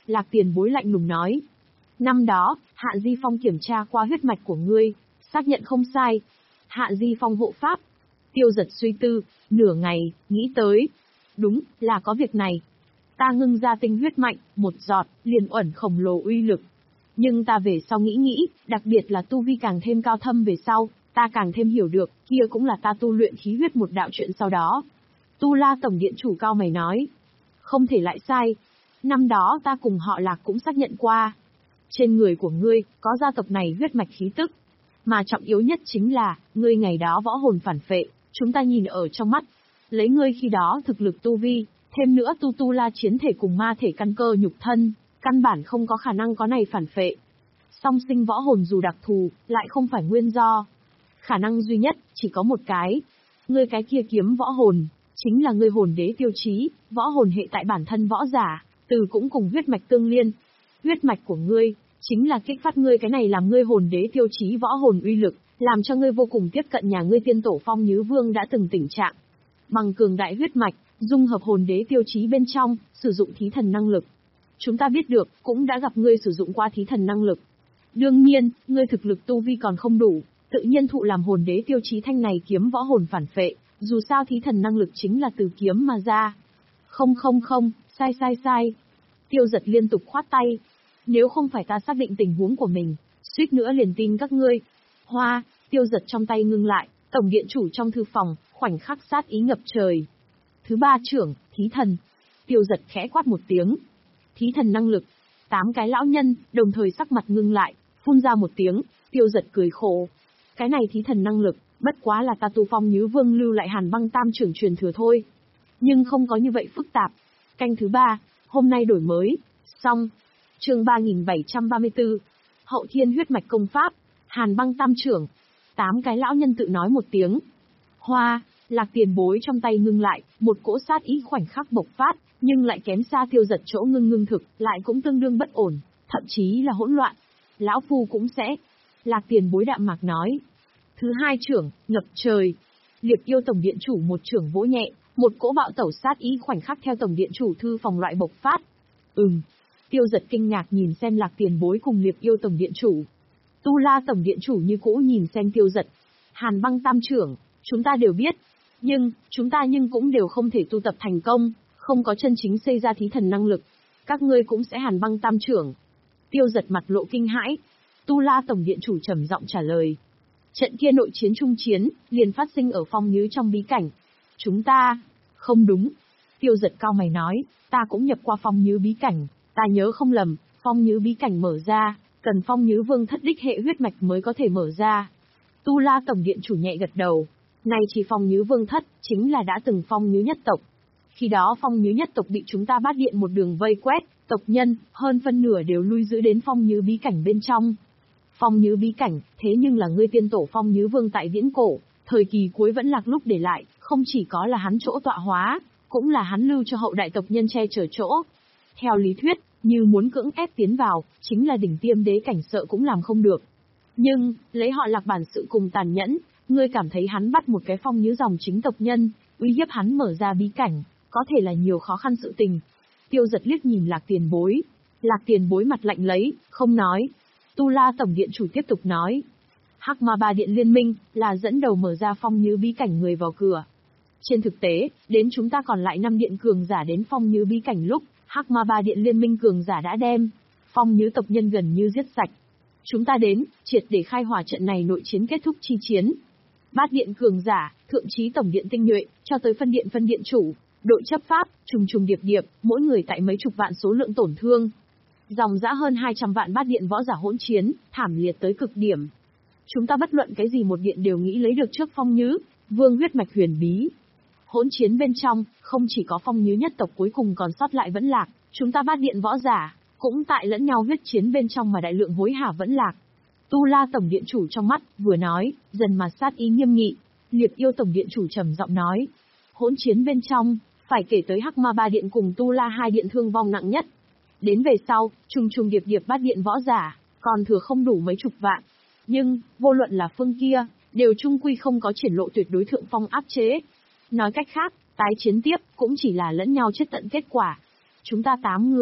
Lạc Tiền Bối lạnh lùng nói. Năm đó, Hạ Di Phong kiểm tra qua huyết mạch của ngươi, xác nhận không sai. Hạ Di Phong hộ pháp. Tiêu Giật suy tư, nửa ngày, nghĩ tới. Đúng, là có việc này. Ta ngưng ra tinh huyết mạnh, một giọt, liền uẩn khổng lồ uy lực. Nhưng ta về sau nghĩ nghĩ, đặc biệt là tu vi càng thêm cao thâm về sau, ta càng thêm hiểu được, kia cũng là ta tu luyện khí huyết một đạo chuyện sau đó. Tu La Tổng Điện Chủ cao mày nói. Không thể lại sai. Năm đó ta cùng họ Lạc cũng xác nhận qua. Trên người của ngươi, có gia tộc này huyết mạch khí tức. Mà trọng yếu nhất chính là, ngươi ngày đó võ hồn phản phệ, chúng ta nhìn ở trong mắt. Lấy ngươi khi đó thực lực tu vi, thêm nữa tu tu la chiến thể cùng ma thể căn cơ nhục thân, căn bản không có khả năng có này phản phệ. Song sinh võ hồn dù đặc thù, lại không phải nguyên do. Khả năng duy nhất, chỉ có một cái. Ngươi cái kia kiếm võ hồn, chính là ngươi hồn đế tiêu chí, võ hồn hệ tại bản thân võ giả, từ cũng cùng huyết mạch tương liên. Huyết mạch của ngươi, chính là kích phát ngươi cái này làm ngươi hồn đế tiêu chí võ hồn uy lực, làm cho ngươi vô cùng tiếp cận nhà ngươi tiên tổ Phong Nhứ Vương đã từng tình trạng. Bằng cường đại huyết mạch, dung hợp hồn đế tiêu chí bên trong, sử dụng thí thần năng lực. Chúng ta biết được, cũng đã gặp ngươi sử dụng qua thí thần năng lực. Đương nhiên, ngươi thực lực tu vi còn không đủ, tự nhiên thụ làm hồn đế tiêu chí thanh này kiếm võ hồn phản phệ, dù sao thí thần năng lực chính là từ kiếm mà ra. Không không không, sai sai sai. Tiêu Giật liên tục khoát tay. Nếu không phải ta xác định tình huống của mình, suýt nữa liền tin các ngươi. Hoa, Tiêu Giật trong tay ngưng lại, tổng điện chủ trong thư phòng, khoảnh khắc sát ý ngập trời. Thứ ba trưởng, thí thần. Tiêu Giật khẽ quát một tiếng. Thí thần năng lực. Tám cái lão nhân, đồng thời sắc mặt ngưng lại, phun ra một tiếng, Tiêu Giật cười khổ. Cái này thí thần năng lực, bất quá là ta tu Phong Nhứ Vương lưu lại Hàn Băng Tam trưởng truyền thừa thôi. Nhưng không có như vậy phức tạp. Canh thứ ba, hôm nay đổi mới. Xong. Chương ba nghìn bảy trăm ba mươi tư. Hậu Thiên huyết mạch công pháp, Hàn Băng Tam trưởng. Tám cái lão nhân tự nói một tiếng. Hoa, Lạc Tiền Bối trong tay ngưng lại, một cỗ sát ý khoảnh khắc bộc phát, nhưng lại kém xa Tiêu Giật chỗ ngưng ngưng thực, lại cũng tương đương bất ổn, thậm chí là hỗn loạn. Lão phu cũng sẽ. Lạc Tiền Bối đạm mạc nói. Thứ hai trưởng, ngập trời. Liệp Yêu Tổng Điện Chủ một trưởng vỗ nhẹ, một cỗ bạo tẩu sát ý khoảnh khắc theo Tổng Điện Chủ thư phòng loại bộc phát. Ừm. Tiêu Giật kinh ngạc nhìn xem Lạc Tiền Bối cùng Liệp Yêu Tổng Điện Chủ. Tu La Tổng Điện Chủ như cũ nhìn xem Tiêu Giật. Hàn Băng Tam trưởng, chúng ta đều biết. Nhưng, chúng ta nhưng cũng đều không thể tu tập thành công, không có chân chính xây ra thí thần năng lực. Các ngươi cũng sẽ Hàn Băng Tam trưởng. Tiêu Giật mặt lộ kinh hãi. Tu La Tổng Điện Chủ trầm giọng trả lời. Trận kia nội chiến trung chiến, liền phát sinh ở Phong Nhứ trong bí cảnh. Chúng ta... Không đúng. Tiêu Giật cao mày nói, ta cũng nhập qua Phong Nhứ bí cảnh, ta nhớ không lầm, Phong Nhứ bí cảnh mở ra, cần Phong Nhứ Vương thất đích hệ huyết mạch mới có thể mở ra. Tu La Tổng Điện Chủ nhẹ gật đầu. Này chỉ Phong Nhứ Vương thất, chính là đã từng Phong Nhứ nhất tộc. Khi đó Phong Nhứ nhất tộc bị chúng ta bắt điện một đường vây quét, tộc nhân, hơn phân nửa đều lui giữ đến Phong Nhứ bí cảnh bên trong. Phong Nhứ bí cảnh, thế nhưng là ngươi tiên tổ Phong Nhứ Vương tại viễn cổ, thời kỳ cuối vẫn lạc lúc để lại, không chỉ có là hắn chỗ tọa hóa, cũng là hắn lưu cho hậu đại tộc nhân che chở chỗ. Theo lý thuyết, như muốn cưỡng ép tiến vào, chính là đỉnh tiêm đế cảnh sợ cũng làm không được. Nhưng, lấy họ Lạc bản sự cùng tàn nhẫn, ngươi cảm thấy hắn bắt một cái Phong Nhứ dòng chính tộc nhân, uy hiếp hắn mở ra bí cảnh, có thể là nhiều khó khăn sự tình. Tiêu Giật liếc nhìn Lạc Tiền Bối. Lạc Tiền Bối mặt lạnh lấy, không nói. Tu La Tổng Điện Chủ tiếp tục nói. Hắc Ma Ba Điện Liên Minh, là dẫn đầu mở ra Phong Nhứ bí cảnh người vào cửa. Trên thực tế, đến chúng ta còn lại năm điện cường giả đến Phong Nhứ bí cảnh lúc, Hắc Ma Ba Điện Liên Minh cường giả đã đem Phong Nhứ tộc nhân gần như giết sạch. Chúng ta đến, triệt để khai hỏa trận này nội chiến kết thúc chi chiến. Bát điện cường giả, thượng chí tổng điện tinh nhuệ, cho tới phân điện phân điện chủ, đội chấp pháp, trùng trùng điệp điệp, mỗi người tại mấy chục vạn số lượng tổn thương. Dòng dã hơn hai trăm vạn bát điện võ giả hỗn chiến, thảm liệt tới cực điểm. Chúng ta bất luận cái gì một điện đều nghĩ lấy được trước Phong Nhứ, Vương huyết mạch huyền bí. Hỗn chiến bên trong, không chỉ có Phong Nhứ nhất tộc cuối cùng còn sót lại vẫn lạc, chúng ta bát điện võ giả, cũng tại lẫn nhau huyết chiến bên trong mà đại lượng hối hả vẫn lạc. Tu La Tổng Điện Chủ trong mắt, vừa nói, dần mà sát ý nghiêm nghị. Liệp Yêu Tổng Điện Chủ trầm giọng nói. Hỗn chiến bên trong, phải kể tới Hắc Ma Ba Điện cùng Tu La Hai Điện thương vong nặng nhất. Đến về sau, trùng trùng điệp điệp bát điện võ giả, còn thừa không đủ mấy chục vạn. Nhưng, vô luận là phương kia, đều chung quy không có triển lộ tuyệt đối thượng phong áp chế. Nói cách khác, tái chiến tiếp, cũng chỉ là lẫn nhau chết tận kết quả. Chúng ta tám người,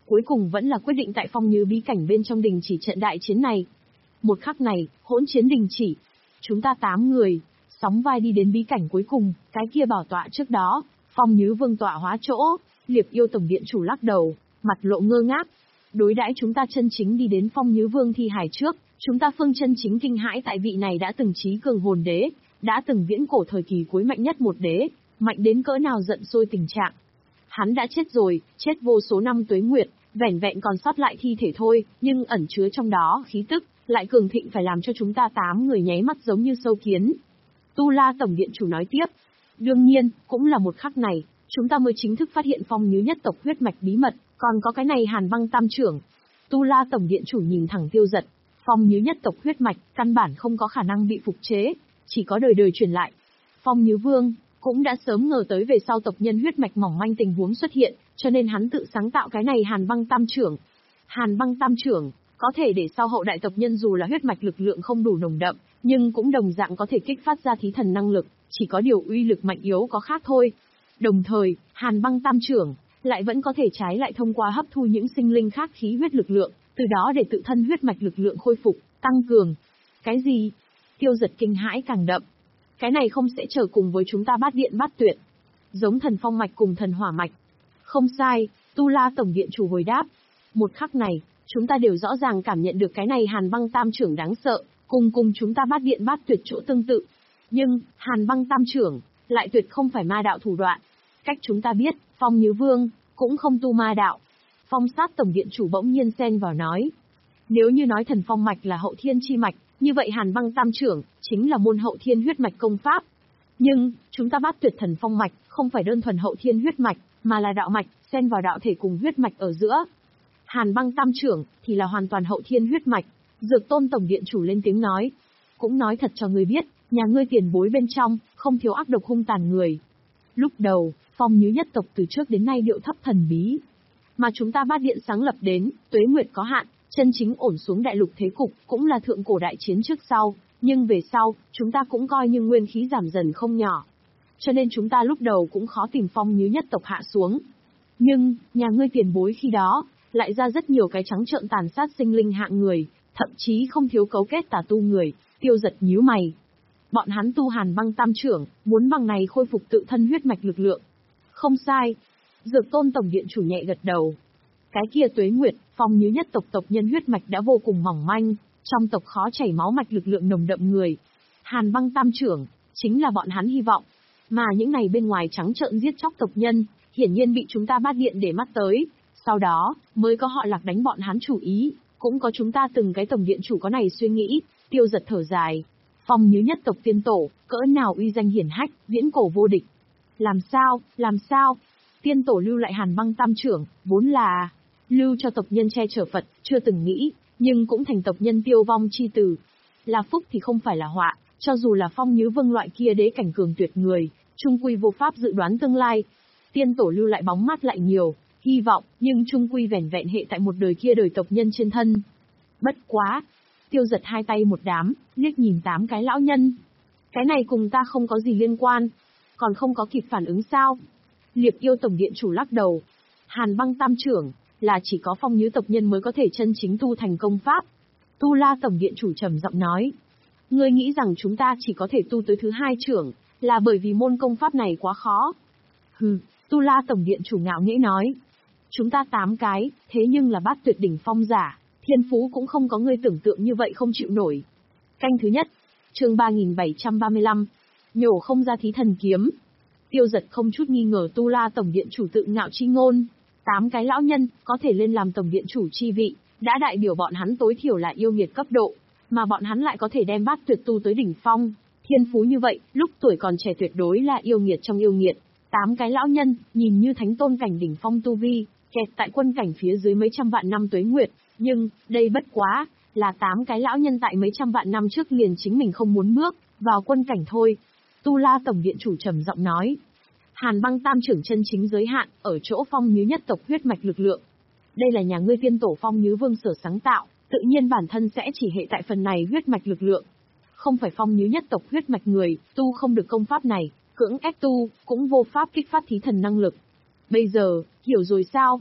Cuối cùng vẫn là quyết định tại Phong Nhứ bí cảnh bên trong đình chỉ trận đại chiến này. Một khắc này, hỗn chiến đình chỉ. Chúng ta tám người, sóng vai đi đến bí cảnh cuối cùng, cái kia bảo tọa trước đó, Phong Nhứ Vương tọa hóa chỗ, Liệp Yêu Tổng Điện chủ lắc đầu, mặt lộ ngơ ngác. Đối đãi chúng ta chân chính đi đến Phong Nhứ Vương thi hài trước, chúng ta phương chân chính kinh hãi tại vị này đã từng trí cường hồn đế, đã từng viễn cổ thời kỳ cuối mạnh nhất một đế, mạnh đến cỡ nào giận sôi tình trạng. Hắn đã chết rồi, chết vô số năm tuế nguyệt, vẻn vẹn còn sót lại thi thể thôi, nhưng ẩn chứa trong đó khí tức, lại cường thịnh phải làm cho chúng ta tám người nháy mắt giống như sâu kiến. Tu La Tổng Điện chủ nói tiếp. Đương nhiên, cũng là một khắc này, chúng ta mới chính thức phát hiện Phong Nhứ nhất tộc huyết mạch bí mật, còn có cái này Hàn Băng Tam trưởng. Tu La Tổng Điện chủ nhìn thẳng Tiêu Dật, Phong Nhứ nhất tộc huyết mạch, căn bản không có khả năng bị phục chế, chỉ có đời đời truyền lại. Phong Nhứ Vương cũng đã sớm ngờ tới về sau tộc nhân huyết mạch mỏng manh tình huống xuất hiện, cho nên hắn tự sáng tạo cái này Hàn Băng Tam trưởng. Hàn Băng Tam trưởng có thể để sau hậu đại tộc nhân dù là huyết mạch lực lượng không đủ nồng đậm, nhưng cũng đồng dạng có thể kích phát ra thí thần năng lực, chỉ có điều uy lực mạnh yếu có khác thôi. Đồng thời, Hàn Băng Tam trưởng lại vẫn có thể trái lại thông qua hấp thu những sinh linh khác khí huyết lực lượng, từ đó để tự thân huyết mạch lực lượng khôi phục, tăng cường. Cái gì? Tiêu Dật kinh hãi càng đậm. Cái này không sẽ chờ cùng với chúng ta Bát Điện Bát Tuyệt, giống thần phong mạch cùng thần hỏa mạch. Không sai, Tu La Tổng Điện chủ hồi đáp. Một khắc này, chúng ta đều rõ ràng cảm nhận được cái này Hàn Băng Tam trưởng đáng sợ, cùng cùng chúng ta Bát Điện Bát Tuyệt chỗ tương tự. Nhưng, Hàn Băng Tam trưởng lại tuyệt không phải ma đạo thủ đoạn. Cách chúng ta biết, Phong Nhứ Vương cũng không tu ma đạo. Phong Sát Tổng Điện chủ bỗng nhiên xen vào nói. Nếu như nói thần phong mạch là hậu thiên chi mạch, như vậy Hàn Băng Tam trưởng chính là môn hậu thiên huyết mạch công pháp. Nhưng, chúng ta Bát Tuyệt thần phong mạch không phải đơn thuần hậu thiên huyết mạch, mà là đạo mạch, xen vào đạo thể cùng huyết mạch ở giữa. Hàn Băng Tam trưởng thì là hoàn toàn hậu thiên huyết mạch. Dược Tôn Tổng Điện chủ lên tiếng nói. Cũng nói thật cho ngươi biết, nhà ngươi tiền bối bên trong, không thiếu ác độc hung tàn người. Lúc đầu, Phong Nhứ nhất tộc từ trước đến nay điệu thấp thần bí. Mà chúng ta Bát Điện sáng lập đến, tuế nguyệt có hạn, chân chính ổn xuống đại lục thế cục, cũng là thượng cổ đại chiến trước sau, nhưng về sau, chúng ta cũng coi như nguyên khí giảm dần không nhỏ. Cho nên chúng ta lúc đầu cũng khó tìm Phong Nhứ nhất tộc hạ xuống. Nhưng, nhà ngươi tiền bối khi đó, lại ra rất nhiều cái trắng trợn tàn sát sinh linh hạng người, thậm chí không thiếu cấu kết tà tu người. Tiêu Dật nhíu mày. Bọn hắn tu Hàn Băng Tam trưởng, muốn bằng này khôi phục tự thân huyết mạch lực lượng. Không sai. Dược Tôn Tổng Điện chủ nhẹ gật đầu. Cái kia tuế nguyệt, Phong Nhứ nhất tộc tộc nhân huyết mạch đã vô cùng mỏng manh, trong tộc khó chảy máu mạch lực lượng nồng đậm người. Hàn Băng Tam trưởng, chính là bọn hắn hy vọng. Mà những này bên ngoài trắng trợn giết chóc tộc nhân, hiển nhiên bị chúng ta Bát Điện để mắt tới. Sau đó, mới có họ Lạc đánh bọn hắn chủ ý, cũng có chúng ta từng cái Tổng Điện chủ có này suy nghĩ. Tiêu Dật thở dài. Phong Nhứ nhất tộc tiên tổ, cỡ nào uy danh hiển hách, viễn cổ vô địch. Làm sao, làm sao? Tiên tổ lưu lại Hàn Băng Tam trưởng, vốn là lưu cho tộc nhân che chở Phật, chưa từng nghĩ, nhưng cũng thành tộc nhân tiêu vong chi từ. Là phúc thì không phải là họa, cho dù là Phong Nhứ Vương loại kia đế cảnh cường tuyệt người, trung quy vô pháp dự đoán tương lai. Tiên tổ lưu lại bóng mát lại nhiều, hy vọng, nhưng trung quy vẻn vẹn hệ tại một đời kia đời tộc nhân trên thân. Bất quá. Tiêu Dật hai tay một đám, liếc nhìn tám cái lão nhân. Cái này cùng ta không có gì liên quan. Còn không có kịp phản ứng sao? Liệp Yêu Tổng Điện chủ lắc đầu. Hàn Băng Tam trưởng, là chỉ có Phong Nhứ tộc nhân mới có thể chân chính tu thành công pháp. Tu La Tổng Điện chủ trầm giọng nói. Ngươi nghĩ rằng chúng ta chỉ có thể tu tới thứ hai trưởng, là bởi vì môn công pháp này quá khó. Hừ, Tu La Tổng Điện chủ ngạo nghễ nói. Chúng ta tám cái, thế nhưng là Bát Tuyệt đỉnh phong giả. Thiên phú cũng không có ngươi tưởng tượng như vậy không chịu nổi. Canh thứ nhất, chương ba nghìn bảy trăm ba mươi lăm, nhổ không ra thí thần kiếm. Tiêu Dật không chút nghi ngờ Tu La Tổng Điện chủ tự ngạo chi ngôn. Tám cái lão nhân, có thể lên làm Tổng Điện chủ chi vị, đã đại biểu bọn hắn tối thiểu là yêu nghiệt cấp độ, mà bọn hắn lại có thể đem Bát Tuyệt tu tới đỉnh phong. Thiên phú như vậy, lúc tuổi còn trẻ tuyệt đối là yêu nghiệt trong yêu nghiệt. Tám cái lão nhân, nhìn như thánh tôn cảnh đỉnh phong tu vi, kẹt tại quân cảnh phía dưới mấy trăm vạn năm tuế nguyệt. Nhưng, đây bất quá, là tám cái lão nhân tại mấy trăm vạn năm trước liền chính mình không muốn bước vào quân cảnh thôi. Tu La Tổng Điện chủ trầm giọng nói. Hàn Băng Tam trưởng chân chính giới hạn, ở chỗ Phong Nhứ nhất tộc huyết mạch lực lượng. Đây là nhà ngươi tiên tổ Phong Nhứ Vương sở sáng tạo, tự nhiên bản thân sẽ chỉ hệ tại phần này huyết mạch lực lượng. Không phải Phong Nhứ nhất tộc huyết mạch người, tu không được công pháp này, cưỡng ép tu, cũng vô pháp kích phát thí thần năng lực. Bây giờ, hiểu rồi sao?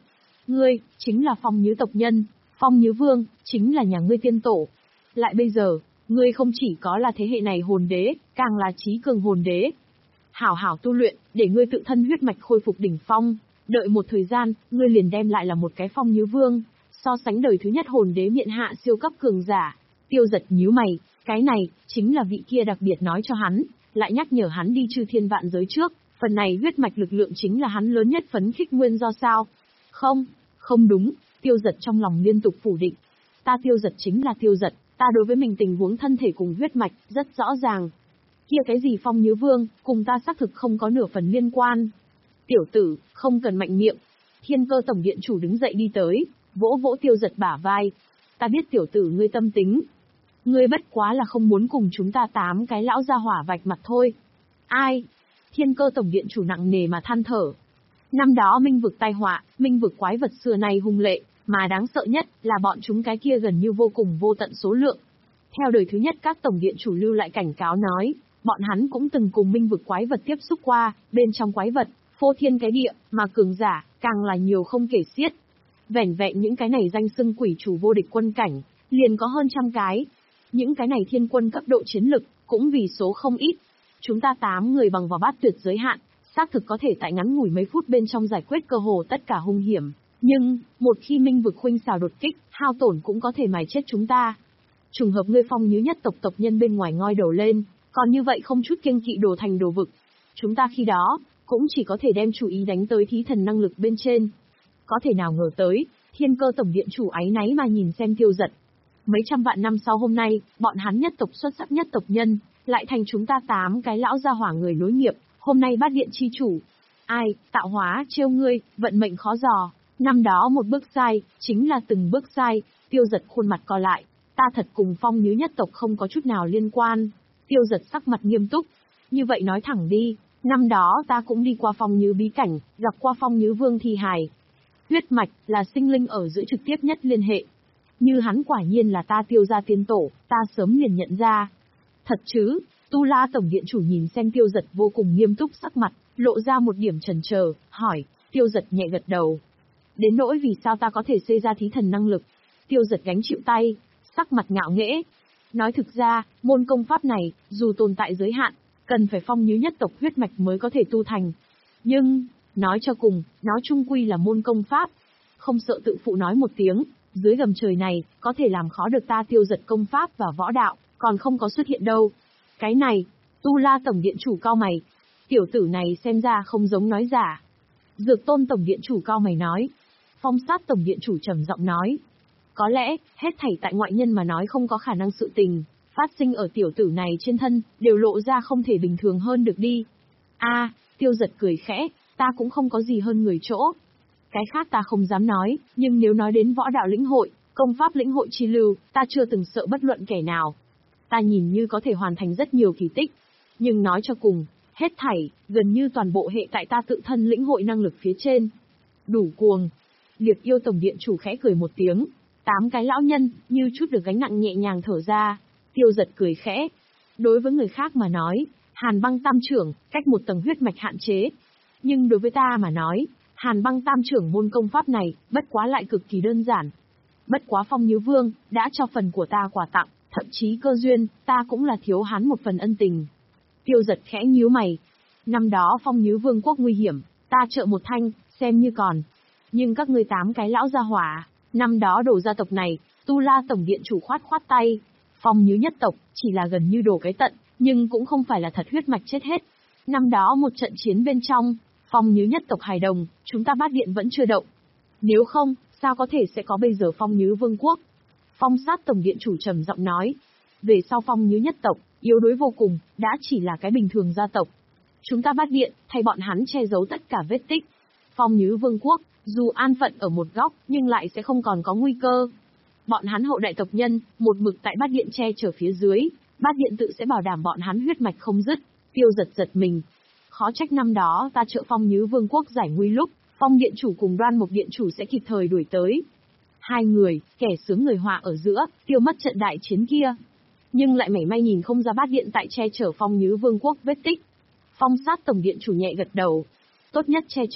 Ngươi, chính là Phong Nhứ tộc nhân, Phong Nhứ Vương, chính là nhà ngươi tiên tổ. Lại bây giờ, ngươi không chỉ có là thế hệ này hồn đế, càng là trí cường hồn đế. Hảo hảo tu luyện, để ngươi tự thân huyết mạch khôi phục đỉnh phong, đợi một thời gian, ngươi liền đem lại là một cái Phong Nhứ Vương, so sánh đời thứ nhất hồn đế miện hạ siêu cấp cường giả. Tiêu Giật nhíu mày, cái này, chính là vị kia đặc biệt nói cho hắn, lại nhắc nhở hắn đi chư thiên vạn giới trước, phần này huyết mạch lực lượng chính là hắn lớn nhất phấn khích nguyên do sao? Không, không đúng, Tiêu Giật trong lòng liên tục phủ định. Ta Tiêu Giật chính là Tiêu Giật, ta đối với mình tình huống thân thể cùng huyết mạch, rất rõ ràng. Kia cái gì Phong Nhứ Vương, cùng ta xác thực không có nửa phần liên quan. Tiểu tử, không cần mạnh miệng. Thiên Cơ Tổng Điện chủ đứng dậy đi tới, vỗ vỗ Tiêu Giật bả vai. Ta biết tiểu tử ngươi tâm tính. Ngươi bất quá là không muốn cùng chúng ta tám cái lão gia hỏa vạch mặt thôi. Ai? Thiên Cơ Tổng Điện chủ nặng nề mà than thở. Năm đó minh vực tai họa, minh vực quái vật xưa nay hung lệ, mà đáng sợ nhất là bọn chúng cái kia gần như vô cùng vô tận số lượng. Theo đời thứ nhất các tổng điện chủ lưu lại cảnh cáo nói, bọn hắn cũng từng cùng minh vực quái vật tiếp xúc qua, bên trong quái vật, phô thiên cái địa, mà cường giả, càng là nhiều không kể xiết. Vẻn vẹn những cái này danh xưng quỷ chủ vô địch quân cảnh, liền có hơn trăm cái. Những cái này thiên quân cấp độ chiến lực, cũng vì số không ít. Chúng ta tám người bằng vào bát tuyệt giới hạn, xác thực có thể tại ngắn ngủi mấy phút bên trong giải quyết cơ hồ tất cả hung hiểm. Nhưng, một khi minh vực khuynh xào đột kích, hao tổn cũng có thể mài chết chúng ta. Trùng hợp ngươi Phong Nhứ nhất tộc tộc nhân bên ngoài ngoi đầu lên, còn như vậy không chút kiêng kỵ đổ thành đồ vực. Chúng ta khi đó, cũng chỉ có thể đem chú ý đánh tới thí thần năng lực bên trên. Có thể nào ngờ tới, Thiên Cơ Tổng Điện chủ áy náy mà nhìn xem Tiêu Giật. Mấy trăm vạn năm sau hôm nay, bọn hắn nhất tộc xuất sắc nhất tộc nhân, lại thành chúng ta tám cái lão gia hỏa người nối nghiệp, hôm nay bát điện chi chủ. Ai, tạo hóa trêu ngươi, vận mệnh khó dò. Năm đó một bước sai, chính là từng bước sai. Tiêu Giật khuôn mặt co lại. Ta thật cùng Phong Nhứ nhất tộc không có chút nào liên quan. Tiêu Giật sắc mặt nghiêm túc. Như vậy nói thẳng đi, năm đó ta cũng đi qua Phong Nhứ bí cảnh, gặp qua Phong Nhứ Vương thi hài. Huyết mạch là sinh linh ở giữa trực tiếp nhất liên hệ. Như hắn quả nhiên là ta Tiêu gia tiên tổ, ta sớm liền nhận ra. Thật chứ? Tu La Tổng Điện chủ nhìn xem Tiêu Giật vô cùng nghiêm túc sắc mặt, lộ ra một điểm chần chờ, hỏi. Tiêu Giật nhẹ gật đầu. Đến nỗi vì sao ta có thể xây ra thí thần năng lực? Tiêu Giật gánh chịu tay, sắc mặt ngạo nghễ. Nói thực ra, môn công pháp này, dù tồn tại giới hạn, cần phải Phong Nhứ nhất tộc huyết mạch mới có thể tu thành. Nhưng, nói cho cùng, nó chung quy là môn công pháp. Không sợ tự phụ nói một tiếng, dưới gầm trời này, có thể làm khó được ta Tiêu Giật công pháp và võ đạo, còn không có xuất hiện đâu. Cái này, Tu La Tổng Điện chủ cao mày. Tiểu tử này xem ra không giống nói giả. Dược Tôn Tổng Điện chủ cao mày nói. Phong Sát Tổng Điện chủ trầm giọng nói. Có lẽ, hết thảy tại ngoại nhân mà nói không có khả năng sự tình, phát sinh ở tiểu tử này trên thân, đều lộ ra không thể bình thường hơn được đi. A, Tiêu Giật cười khẽ, ta cũng không có gì hơn người chỗ. Cái khác ta không dám nói, nhưng nếu nói đến võ đạo lĩnh hội, công pháp lĩnh hội chi lưu, ta chưa từng sợ bất luận kẻ nào. Ta nhìn như có thể hoàn thành rất nhiều kỳ tích, nhưng nói cho cùng, hết thảy, gần như toàn bộ hệ tại ta tự thân lĩnh hội năng lực phía trên. Đủ cuồng. Liệt Yêu Tổng Điện chủ khẽ cười một tiếng. Tám cái lão nhân, như chút được gánh nặng nhẹ nhàng thở ra. Tiêu Giật cười khẽ. Đối với người khác mà nói, Hàn Băng Tam Trưởng, cách một tầng huyết mạch hạn chế. Nhưng đối với ta mà nói, Hàn Băng Tam Trưởng môn công pháp này, bất quá lại cực kỳ đơn giản. Bất quá Phong Nhứ Vương, đã cho phần của ta quà tặng, thậm chí cơ duyên, ta cũng là thiếu hắn một phần ân tình. Tiêu Giật khẽ nhíu mày. Năm đó Phong Nhứ Vương quốc nguy hiểm, ta trợ một thanh, xem như còn. Nhưng các ngươi tám cái lão gia hỏa, năm đó đổ gia tộc này, Tu La Tổng Điện chủ khoát khoát tay. Phong Nhứ nhất tộc, chỉ là gần như đổ cái tận, nhưng cũng không phải là thật huyết mạch chết hết. Năm đó một trận chiến bên trong, Phong Nhứ nhất tộc hài đồng, chúng ta bát điện vẫn chưa động. Nếu không, sao có thể sẽ có bây giờ Phong Nhứ Vương quốc? Phong Sát Tổng Điện chủ trầm giọng nói. Về sau Phong Nhứ nhất tộc, yếu đuối vô cùng, đã chỉ là cái bình thường gia tộc. Chúng ta bát điện, thay bọn hắn che giấu tất cả vết tích. Phong Nhứ Vương quốc, dù an phận ở một góc, nhưng lại sẽ không còn có nguy cơ. Bọn hắn hậu đại tộc nhân, một mực tại bát điện che chở phía dưới, bát điện tự sẽ bảo đảm bọn hắn huyết mạch không dứt. Tiêu Giật giật mình. Khó trách năm đó ta trợ Phong Nhứ Vương quốc giải nguy lúc, Phong Điện chủ cùng Đoan Mục Điện chủ sẽ kịp thời đuổi tới. Hai người, kẻ sướng người họa ở giữa, tiêu mất trận đại chiến kia. Nhưng lại mảy may nhìn không ra bát điện tại che chở Phong Nhứ Vương quốc vết tích. Phong Sát Tổng Điện chủ nhẹ gật đầu. Tốt nhất che chở,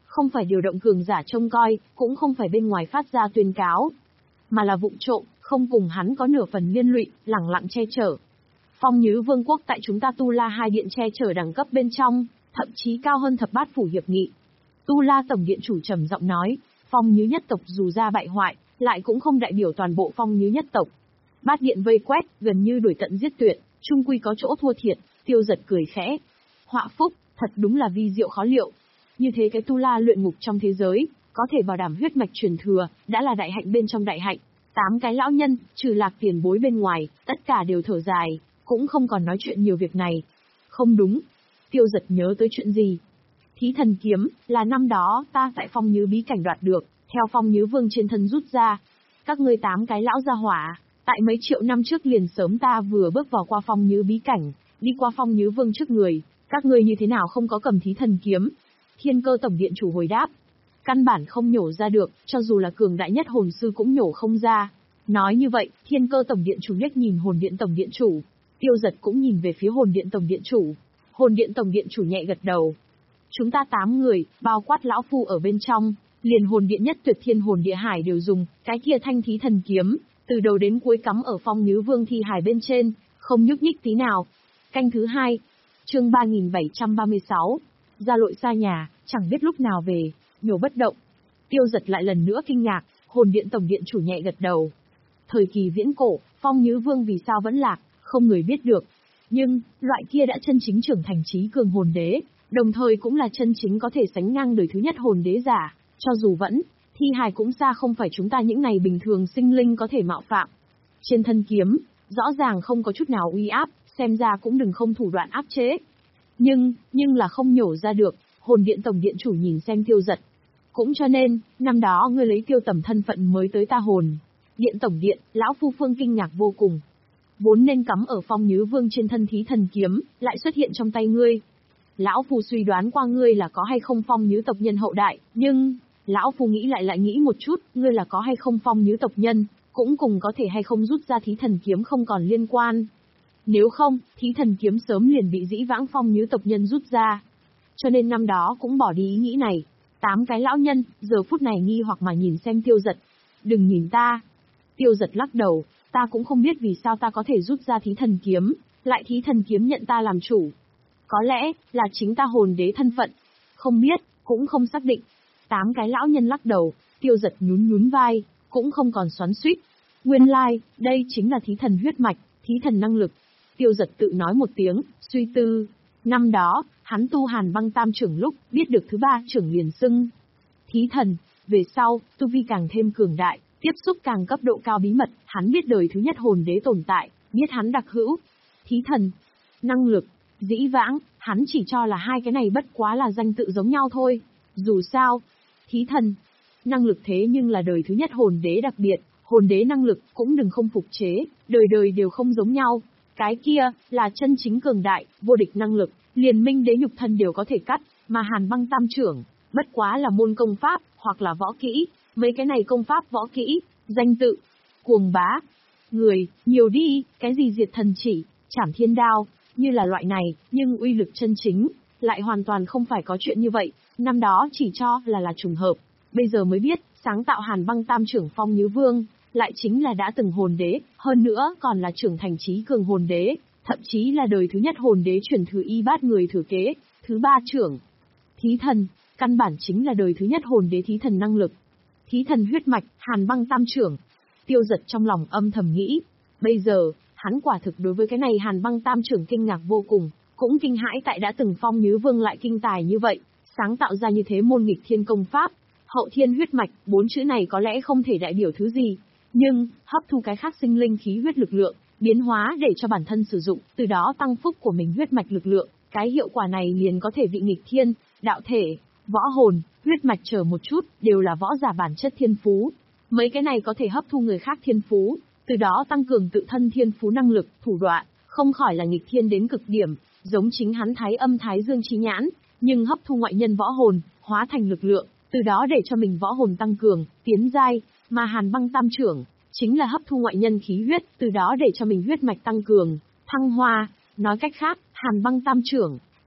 Không phải điều động cường giả trông coi, cũng không phải bên ngoài phát ra tuyên cáo, mà là vụng trộm, không cùng hắn có nửa phần liên lụy, lẳng lặng che chở. Phong Nhứ Vương quốc tại chúng ta Tu La hai điện che chở đẳng cấp bên trong, thậm chí cao hơn thập bát phủ hiệp nghị. Tu La tổng điện chủ trầm giọng nói, Phong Nhứ nhất tộc dù ra bại hoại, lại cũng không đại biểu toàn bộ Phong Nhứ nhất tộc. Bát điện vây quét, gần như đuổi tận giết tuyệt, chung quy có chỗ thua thiệt. Tiêu Giật cười khẽ. Họa phúc, thật đúng là vi diệu khó liệu. Như thế cái Tu La luyện ngục trong thế giới, có thể bảo đảm huyết mạch truyền thừa, đã là đại hạnh bên trong đại hạnh. Tám cái lão nhân, trừ Lạc tiền bối bên ngoài, tất cả đều thở dài, cũng không còn nói chuyện nhiều việc này. Không đúng. Tiêu Giật nhớ tới chuyện gì? Thí thần kiếm, là năm đó ta tại Phong Nhứ bí cảnh đoạt được, theo Phong Nhứ Vương trên thân rút ra. Các ngươi tám cái lão gia hỏa, tại mấy triệu năm trước liền sớm ta vừa bước vào qua Phong Nhứ bí cảnh, đi qua Phong Nhứ Vương trước người, các ngươi như thế nào không có cầm thí thần kiếm? Thiên Cơ tổng điện chủ hồi đáp. Căn bản không nhổ ra được, cho dù là cường đại nhất hồn sư cũng nhổ không ra. Nói như vậy, Thiên Cơ tổng điện chủ liếc nhìn hồn điện tổng điện chủ. Tiêu Giật cũng nhìn về phía hồn điện tổng điện chủ. Hồn điện tổng điện chủ nhẹ gật đầu. Chúng ta tám người, bao quát lão phu ở bên trong, liền hồn điện nhất tuyệt thiên hồn địa hải đều dùng cái kia thanh thí thần kiếm, từ đầu đến cuối cắm ở Phong Nhứ Vương thi hải bên trên, không nhúc nhích tí nào. Canh thứ hai, chương ba nghìn bảy trăm ba mươi sáu, ra lội xa nhà, chẳng biết lúc nào về, nhổ bất động. Tiêu Giật lại lần nữa kinh ngạc, hồn điện tổng điện chủ nhẹ gật đầu. Thời kỳ viễn cổ, Phong Nhứ Vương vì sao vẫn lạc, không người biết được. Nhưng, loại kia đã chân chính trưởng thành trí cường hồn đế, đồng thời cũng là chân chính có thể sánh ngang đời thứ nhất hồn đế giả, cho dù vẫn, thi hài cũng xa không phải chúng ta những này bình thường sinh linh có thể mạo phạm. Trên thân kiếm, rõ ràng không có chút nào uy áp, xem ra cũng đừng không thủ đoạn áp chế. Nhưng, nhưng là không nhổ ra được, hồn điện tổng điện chủ nhìn xem Tiêu Giật. Cũng cho nên, năm đó ngươi lấy Tiêu Tầm thân phận mới tới ta hồn điện tổng điện, lão phu phương kinh ngạc vô cùng. Vốn nên cắm ở Phong Nhứ Vương trên thân thí thần kiếm, lại xuất hiện trong tay ngươi. Lão phu suy đoán qua ngươi là có hay không Phong Nhứ tộc nhân hậu đại, nhưng, lão phu nghĩ lại lại nghĩ một chút, ngươi là có hay không Phong Nhứ tộc nhân, cũng cùng có thể hay không rút ra thí thần kiếm không còn liên quan. Nếu không, thí thần kiếm sớm liền bị dĩ vãng Phong Nhứ tộc nhân rút ra. Cho nên năm đó cũng bỏ đi ý nghĩ này. Tám cái lão nhân, giờ phút này nghi hoặc mà nhìn xem Tiêu Giật. Đừng nhìn ta. Tiêu Giật lắc đầu, ta cũng không biết vì sao ta có thể rút ra thí thần kiếm, lại thí thần kiếm nhận ta làm chủ. Có lẽ, là chính ta hồn đế thân phận. Không biết, cũng không xác định. Tám cái lão nhân lắc đầu, Tiêu Giật nhún nhún vai, cũng không còn xoắn xuýt. Nguyên lai, like, đây chính là thí thần huyết mạch, thí thần năng lực. Tiêu Giật tự nói một tiếng, suy tư. Năm đó, hắn tu Hàn Băng Tam trưởng lúc, biết được thứ ba trưởng liền xưng thí thần. Về sau, tu vi càng thêm cường đại, tiếp xúc càng cấp độ cao bí mật, hắn biết đời thứ nhất hồn đế tồn tại, biết hắn đặc hữu. Thí thần, năng lực, dĩ vãng, hắn chỉ cho là hai cái này bất quá là danh tự giống nhau thôi. Dù sao, thí thần, năng lực thế nhưng là đời thứ nhất hồn đế đặc biệt, hồn đế năng lực cũng đừng không phục chế, đời đời đều không giống nhau. Cái kia, là chân chính cường đại, vô địch năng lực, liền minh đế nhục thân đều có thể cắt, mà Hàn Băng Tam trưởng, bất quá là môn công pháp, hoặc là võ kỹ, mấy cái này công pháp võ kỹ, danh tự, cuồng bá, người, nhiều đi, cái gì diệt thần chỉ, trảm thiên đao, như là loại này, nhưng uy lực chân chính, lại hoàn toàn không phải có chuyện như vậy, năm đó chỉ cho là là trùng hợp, bây giờ mới biết, sáng tạo Hàn Băng Tam trưởng Phong Nhứ Vương, lại chính là đã từng hồn đế, hơn nữa còn là trưởng thành trí cường hồn đế, thậm chí là đời thứ nhất hồn đế chuyển thừa y bát người thừa kế, thứ ba trưởng. Thí thần, căn bản chính là đời thứ nhất hồn đế thí thần năng lực. Thí thần huyết mạch, Hàn Băng Tam trưởng. Tiêu Giật trong lòng âm thầm nghĩ, bây giờ, hắn quả thực đối với cái này Hàn Băng Tam trưởng kinh ngạc vô cùng, cũng kinh hãi tại đã từng Phong Nhứ Vương lại kinh tài như vậy, sáng tạo ra như thế môn nghịch thiên công pháp. Hậu thiên huyết mạch, bốn chữ này có lẽ không thể đại biểu thứ gì, nhưng, hấp thu cái khác sinh linh khí huyết lực lượng, biến hóa để cho bản thân sử dụng, từ đó tăng phúc của mình huyết mạch lực lượng, cái hiệu quả này liền có thể vị nghịch thiên, đạo thể, võ hồn, huyết mạch chờ một chút, đều là võ giả bản chất thiên phú. Mấy cái này có thể hấp thu người khác thiên phú, từ đó tăng cường tự thân thiên phú năng lực, thủ đoạn, không khỏi là nghịch thiên đến cực điểm, giống chính hắn Thái Âm Thái Dương Chí Nhãn, nhưng hấp thu ngoại nhân võ hồn, hóa thành lực lượng, từ đó để cho mình võ hồn tăng cường, tiến giai, mà Hàn Băng Tam trưởng chính là hấp thu ngoại nhân khí huyết, từ đó để cho mình huyết mạch tăng cường, thăng hoa. Nói cách khác, Hàn Băng Tam trưởng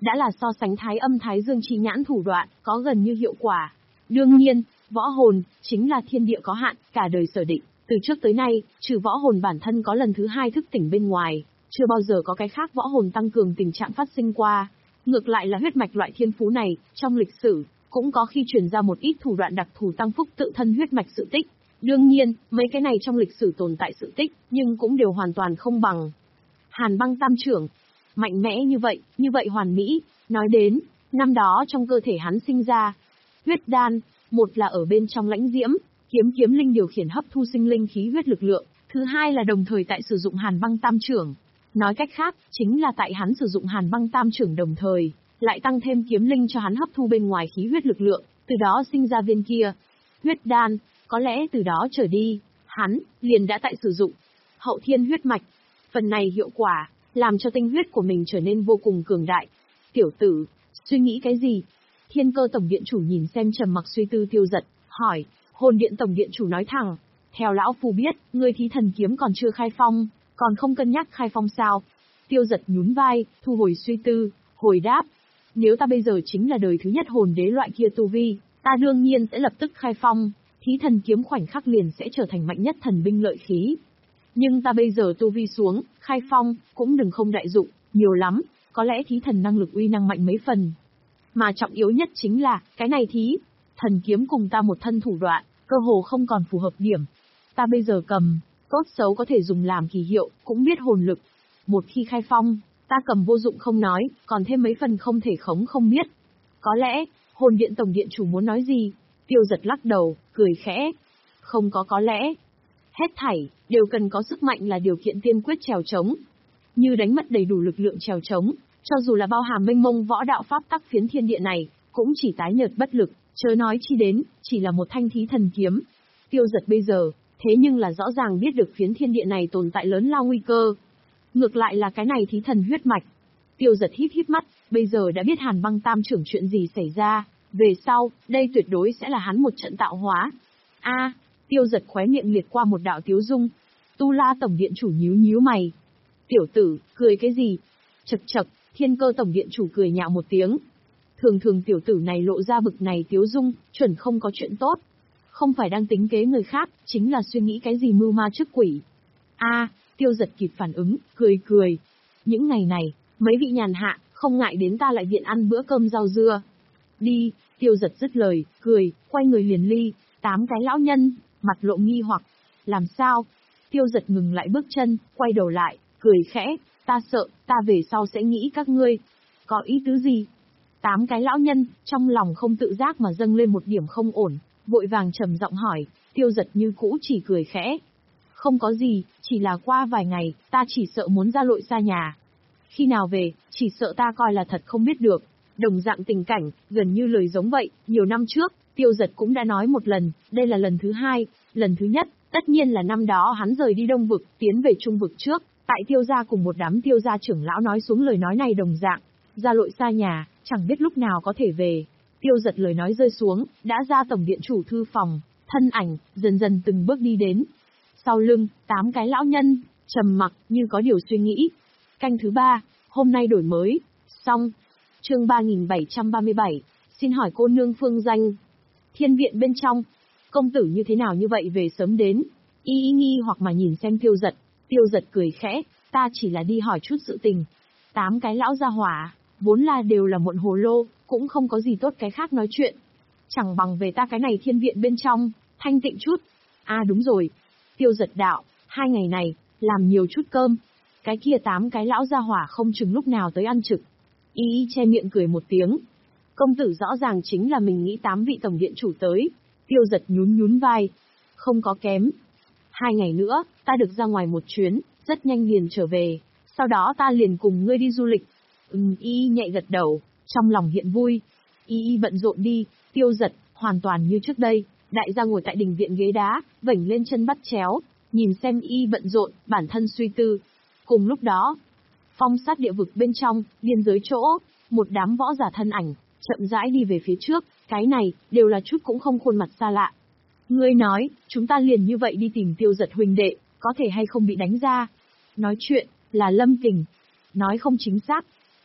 đã là so sánh thái âm thái dương chi nhãn thủ đoạn, có gần như hiệu quả. Đương nhiên, võ hồn, chính là thiên địa có hạn, cả đời sở định. Từ trước tới nay, trừ võ hồn bản thân có lần thứ hai thức tỉnh bên ngoài, chưa bao giờ có cái khác võ hồn tăng cường tình trạng phát sinh qua. Ngược lại là huyết mạch loại thiên phú này, trong lịch sử, cũng có khi truyền ra một ít thủ đoạn đặc thù tăng phúc tự thân huyết mạch sự tích. Đương nhiên, mấy cái này trong lịch sử tồn tại sự tích, nhưng cũng đều hoàn toàn không bằng. Hàn băng tam trưởng, mạnh mẽ như vậy, như vậy hoàn mỹ, nói đến, năm đó trong cơ thể hắn sinh ra, huyết đan, một là ở bên trong lãnh diễm, kiếm kiếm linh điều khiển hấp thu sinh linh khí huyết lực lượng, thứ hai là đồng thời tại sử dụng hàn băng tam trưởng. Nói cách khác, chính là tại hắn sử dụng hàn băng tam trưởng đồng thời, lại tăng thêm kiếm linh cho hắn hấp thu bên ngoài khí huyết lực lượng, từ đó sinh ra viên kia. Huyết đan, có lẽ từ đó trở đi, hắn, liền đã tại sử dụng hậu thiên huyết mạch. Phần này hiệu quả, làm cho tinh huyết của mình trở nên vô cùng cường đại. Tiểu tử, suy nghĩ cái gì? Thiên Cơ Tổng Điện Chủ nhìn xem trầm mặc suy tư Tiêu Dật, hỏi. Hồn Điện Tổng Điện Chủ nói thẳng, theo lão phu biết, ngươi thí thần kiếm còn chưa khai phong, còn không cân nhắc khai phong sao? Tiêu Dật nhún vai, thu hồi suy tư, hồi đáp, nếu ta bây giờ chính là đời thứ nhất hồn đế loại kia tu vi, ta đương nhiên sẽ lập tức khai phong, thí thần kiếm khoảnh khắc liền sẽ trở thành mạnh nhất thần binh lợi khí. Nhưng ta bây giờ tu vi xuống, khai phong, cũng đừng không đại dụng, nhiều lắm, có lẽ thí thần năng lực uy năng mạnh mấy phần. Mà trọng yếu nhất chính là, cái này thí thần kiếm cùng ta một thân thủ đoạn, cơ hồ không còn phù hợp điểm. Ta bây giờ cầm, tốt xấu có thể dùng làm kỳ hiệu, cũng biết hồn lực. Một khi khai phong, ta cầm vô dụng không nói, còn thêm mấy phần không thể khống không biết. Có lẽ, Hồn Điện Tổng Điện Chủ muốn nói gì? Tiêu Dật lắc đầu, cười khẽ. Không có có lẽ. Hết thảy, đều cần có sức mạnh là điều kiện tiên quyết trèo trống. Như đánh mất đầy đủ lực lượng trèo trống, cho dù là bao hàm mênh mông võ đạo pháp tắc phiến thiên địa này, cũng chỉ tái nhợt bất lực, chớ nói chi đến, chỉ là một thanh thí thần kiếm. Tiêu Dật bây giờ, thế nhưng là rõ ràng biết được phiến thiên địa này tồn tại lớn lao nguy cơ. Ngược lại là cái này thí thần huyết mạch. Tiêu Dật híp híp mắt, bây giờ đã biết Hàn Băng Tam trưởng chuyện gì xảy ra, về sau, đây tuyệt đối sẽ là hắn một trận tạo hóa. A, à, Tiêu Dật khóe miệng liệt qua một đạo tiếu dung. Tu La Tổng Điện Chủ nhíu nhíu mày. Tiểu tử, cười cái gì? Chậc chậc, Thiên Cơ Tổng Điện Chủ cười nhạo một tiếng. Thường thường tiểu tử này lộ ra bực này tiếu dung, chuẩn không có chuyện tốt. Không phải đang tính kế người khác, chính là suy nghĩ cái gì mưu ma trước quỷ. A, à, Tiêu Dật kịp phản ứng, cười cười. Những ngày này, mấy vị nhàn hạ, không ngại đến ta lại viện ăn bữa cơm rau dưa. Đi, Tiêu Dật dứt lời, cười, quay người liền ly. Tám cái lão nhân, mặt lộ nghi hoặc. Làm sao? Tiêu Dật ngừng lại bước chân, quay đầu lại, cười khẽ. Ta sợ, ta về sau sẽ nghĩ các ngươi. Có ý tứ gì? Tám cái lão nhân, trong lòng không tự giác mà dâng lên một điểm không ổn, vội vàng trầm giọng hỏi. Tiêu Dật như cũ chỉ cười khẽ. Không có gì, chỉ là qua vài ngày, ta chỉ sợ muốn ra lội xa nhà. Khi nào về, chỉ sợ ta coi là thật không biết được. Đồng dạng tình cảnh, gần như lời giống vậy, nhiều năm trước, Tiêu Dật cũng đã nói một lần, đây là lần thứ hai, lần thứ nhất, tất nhiên là năm đó hắn rời đi Đông Vực, tiến về Trung Vực trước, tại Tiêu gia cùng một đám Tiêu gia trưởng lão nói xuống lời nói này đồng dạng, ra lội xa nhà, chẳng biết lúc nào có thể về. Tiêu Dật lời nói rơi xuống, đã ra Tổng Điện Chủ thư phòng, thân ảnh, dần dần từng bước đi đến. Sau lưng, tám cái lão nhân, trầm mặc, như có điều suy nghĩ. Canh thứ ba, hôm nay đổi mới, xong. Chương ba nghìn bảy trăm ba mươi bảy, xin hỏi cô nương phương danh. Thiên viện bên trong, công tử như thế nào như vậy về sớm đến. Y y nghi hoặc mà nhìn xem Tiêu Dật, Tiêu Dật cười khẽ, ta chỉ là đi hỏi chút sự tình. Tám cái lão gia hỏa, vốn là đều là muộn hồ lô, cũng không có gì tốt cái khác nói chuyện. Chẳng bằng về ta cái này thiên viện bên trong, thanh tịnh chút. À đúng rồi. Tiêu Dật đạo, hai ngày này, làm nhiều chút cơm. Cái kia tám cái lão gia hỏa không chừng lúc nào tới ăn trực. Y y che miệng cười một tiếng. Công tử rõ ràng chính là mình nghĩ tám vị tổng điện chủ tới. Tiêu Dật nhún nhún vai. Không có kém. Hai ngày nữa, ta được ra ngoài một chuyến, rất nhanh liền trở về. Sau đó ta liền cùng ngươi đi du lịch. Ừm, Y y nhẹ gật đầu, trong lòng hiện vui. Y y bận rộn đi, Tiêu Dật, hoàn toàn như trước đây. Đại gia ngồi tại đình viện ghế đá, vểnh lên chân bắt chéo, nhìn xem y bận rộn, bản thân suy tư. Cùng lúc đó, phong sát địa vực bên trong, biên giới chỗ, một đám võ giả thân ảnh, chậm rãi đi về phía trước, cái này, đều là chút cũng không khuôn mặt xa lạ. Ngươi nói, chúng ta liền như vậy đi tìm Tiêu Dật huynh đệ, có thể hay không bị đánh ra? Nói chuyện, là Lâm Kình. Nói không chính xác.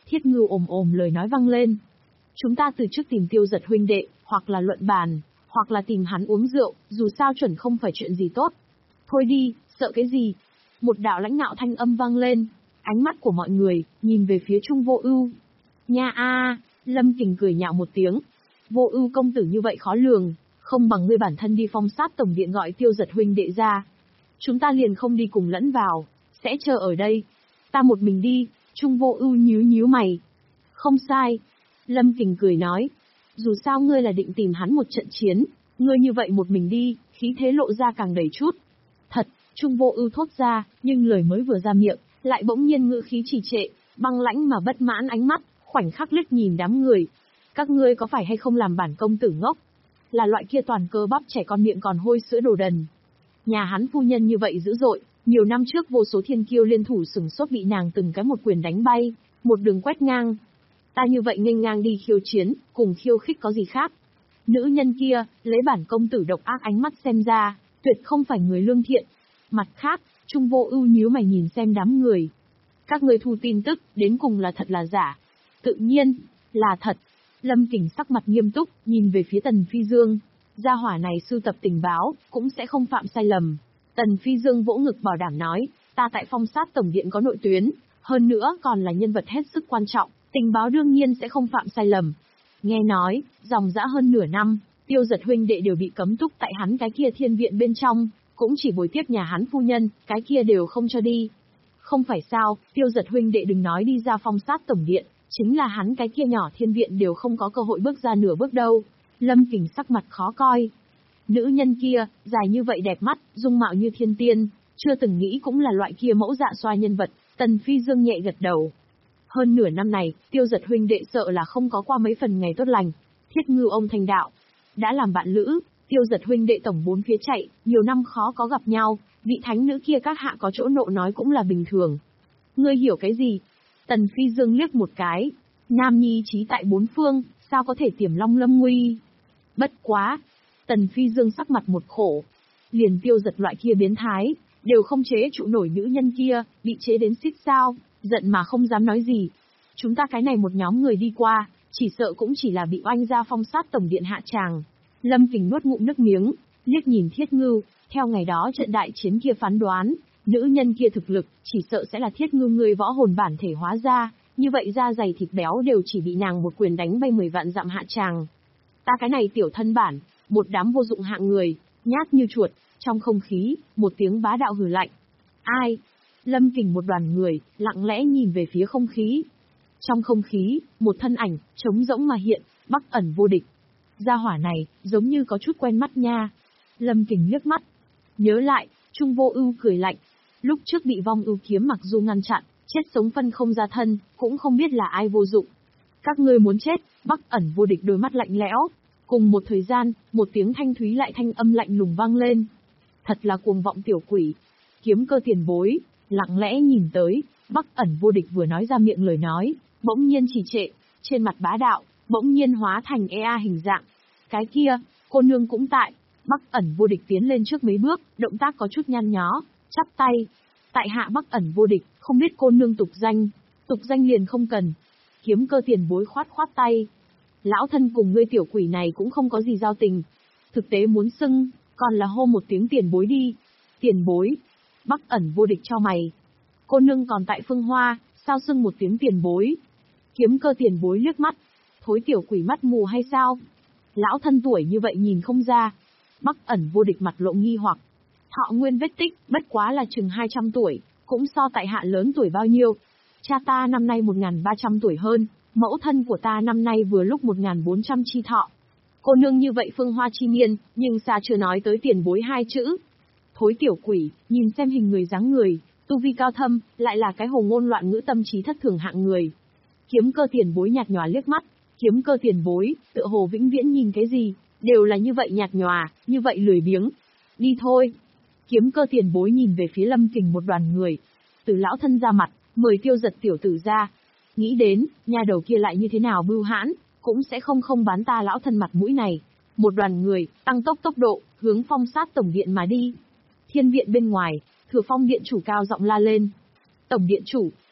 Thiết Ngưu ồm ồm lời nói vang lên. Chúng ta từ trước tìm Tiêu Giật huynh đệ, hoặc là luận bàn, hoặc là tìm hắn uống rượu, dù sao chuẩn không phải chuyện gì tốt. Thôi đi, sợ cái gì? Một đạo lãnh ngạo thanh âm vang lên, ánh mắt của mọi người nhìn về phía Trung Vô Ưu. Nha a, Lâm Kình cười nhạo một tiếng. Vô Ưu công tử như vậy khó lường, không bằng ngươi bản thân đi phong sát tổng điện gọi Tiêu Giật huynh đệ ra. Chúng ta liền không đi cùng lẫn vào, sẽ chờ ở đây. Ta một mình đi. Trung Vô Ưu nhíu nhíu mày. Không sai. Lâm Kình cười nói. Dù sao ngươi là định tìm hắn một trận chiến, ngươi như vậy một mình đi, khí thế lộ ra càng đầy chút. Thật, Trung Vô Ưu thốt ra, nhưng lời mới vừa ra miệng, lại bỗng nhiên ngữ khí trì trệ, băng lãnh mà bất mãn ánh mắt, khoảnh khắc liếc nhìn đám người. Các ngươi có phải hay không làm bản công tử ngốc? Là loại kia toàn cơ bắp trẻ con miệng còn hôi sữa đồ đần. Nhà hắn phu nhân như vậy dữ dội, nhiều năm trước vô số thiên kiêu liên thủ sừng sốt bị nàng từng cái một quyền đánh bay, một đường quét ngang. Ta như vậy nghênh ngang đi khiêu chiến, cùng khiêu khích có gì khác? Nữ nhân kia, lấy bản công tử độc ác ánh mắt xem ra, tuyệt không phải người lương thiện. Mặt khác, Trung Vô Ưu nhíu mày nhìn xem đám người. Các ngươi thu tin tức, đến cùng là thật là giả? Tự nhiên, là thật. Lâm Kình sắc mặt nghiêm túc, nhìn về phía Tần Phi Dương. Gia hỏa này sưu tập tình báo, cũng sẽ không phạm sai lầm. Tần Phi Dương vỗ ngực bảo đảm nói, ta tại phong sát tổng điện có nội tuyến, hơn nữa còn là nhân vật hết sức quan trọng, tình báo đương nhiên sẽ không phạm sai lầm. Nghe nói, dòng dã hơn nửa năm, Tiêu Giật huynh đệ đều bị cấm túc tại hắn cái kia thiên viện bên trong, cũng chỉ bồi tiếp nhà hắn phu nhân, cái kia đều không cho đi. Không phải sao, Tiêu Giật huynh đệ đừng nói đi ra phong sát tổng điện, chính là hắn cái kia nhỏ thiên viện đều không có cơ hội bước ra nửa bước đâu. Lâm Kình sắc mặt khó coi. Nữ nhân kia, dài như vậy đẹp mắt, dung mạo như thiên tiên, chưa từng nghĩ cũng là loại kia mẫu dạ xoa nhân vật. Tần Phi Dương nhẹ gật đầu. Hơn nửa năm này, Tiêu Giật huynh đệ sợ là không có qua mấy phần ngày tốt lành. Thiết Ngưu ông thành đạo, đã làm bạn lữ, Tiêu Giật huynh đệ tổng bốn phía chạy, nhiều năm khó có gặp nhau, vị thánh nữ kia các hạ có chỗ nộ nói cũng là bình thường. Ngươi hiểu cái gì? Tần Phi Dương liếc một cái. Nam nhi trí tại bốn phương, sao có thể tiềm long lâm nguy? Bất quá. Tần Phi Dương sắc mặt một khổ. Liền Tiêu Giật loại kia biến thái, đều không chế trụ nổi nữ nhân kia, bị chế đến xít sao, giận mà không dám nói gì. Chúng ta cái này một nhóm người đi qua, chỉ sợ cũng chỉ là bị oanh ra phong sát tổng điện hạ tràng. Lâm Kình nuốt ngụm nước miếng, liếc nhìn Thiết Ngưu, theo ngày đó trận đại chiến kia phán đoán, nữ nhân kia thực lực, chỉ sợ sẽ là Thiết Ngưu người võ hồn bản thể hóa ra, như vậy da dày thịt béo đều chỉ bị nàng một quyền đánh bay mười vạn dặm hạ tràng. Ta cái này tiểu thân bản, một đám vô dụng hạng người, nhát như chuột, trong không khí, một tiếng bá đạo hừ lạnh. Ai? Lâm Kình một đoàn người, lặng lẽ nhìn về phía không khí. Trong không khí, một thân ảnh, trống rỗng mà hiện, Bắc Ẩn Vô Địch. Gia hỏa này, giống như có chút quen mắt nha. Lâm Kình liếc mắt. Nhớ lại, Trung Vô Ưu cười lạnh. Lúc trước bị Vong Ưu kiếm mặc dù ngăn chặn, chết sống phân không ra thân, cũng không biết là ai vô dụng. Các ngươi muốn chết, Bắc Ẩn Vô Địch đôi mắt lạnh lẽo. Cùng một thời gian, một tiếng thanh thúy lại thanh âm lạnh lùng vang lên. Thật là cuồng vọng tiểu quỷ. Kiếm Cơ tiền bối, lặng lẽ nhìn tới, Bắc Ẩn Vô Địch vừa nói ra miệng lời nói, bỗng nhiên trì trệ, trên mặt bá đạo, bỗng nhiên hóa thành e a hình dạng. Cái kia, cô nương cũng tại. Bắc Ẩn Vô Địch tiến lên trước mấy bước, động tác có chút nhăn nhó, chắp tay. Tại hạ Bắc Ẩn Vô Địch, không biết cô nương tục danh. Tục danh liền không cần. Kiếm Cơ tiền bối khoát khoát tay. Lão thân cùng ngươi tiểu quỷ này cũng không có gì giao tình. Thực tế muốn xưng, còn là hô một tiếng tiền bối đi. Tiền bối. Bắc Ẩn Vô Địch cho mày. Cô nương còn tại Phương Hoa, sao xưng một tiếng tiền bối? Kiếm Cơ tiền bối liếc mắt. Thối tiểu quỷ mắt mù hay sao? Lão thân tuổi như vậy nhìn không ra. Bắc Ẩn Vô Địch mặt lộ nghi hoặc. Thọ nguyên vết tích, bất quá là chừng hai trăm tuổi, cũng so tại hạ lớn tuổi bao nhiêu. Cha ta năm nay một nghìn ba trăm tuổi hơn, mẫu thân của ta năm nay vừa lúc một nghìn bốn trăm chi thọ. Cô nương như vậy Phương Hoa chi niên, nhưng xa chưa nói tới tiền bối hai chữ. Thối tiểu quỷ, nhìn xem hình người dáng người, tu vi cao thâm, lại là cái hồ ngôn loạn ngữ tâm trí thất thường hạng người. Kiếm Cơ tiền bối nhạt nhòa liếc mắt. Kiếm Cơ tiền bối, tựa hồ vĩnh viễn nhìn cái gì, đều là như vậy nhạt nhòa, như vậy lười biếng. Đi thôi. Kiếm Cơ tiền bối nhìn về phía Lâm Kình một đoàn người. Từ lão thân ra mặt, mời Tiêu Giật tiểu tử ra. Nghĩ đến, nhà đầu kia lại như thế nào bưu hãn, cũng sẽ không không bán ta lão thân mặt mũi này. Một đoàn người, tăng tốc tốc độ, hướng phong sát tổng điện mà đi. Thiên viện bên ngoài, Thừa Phong điện chủ cao giọng la lên. Tổng điện chủ,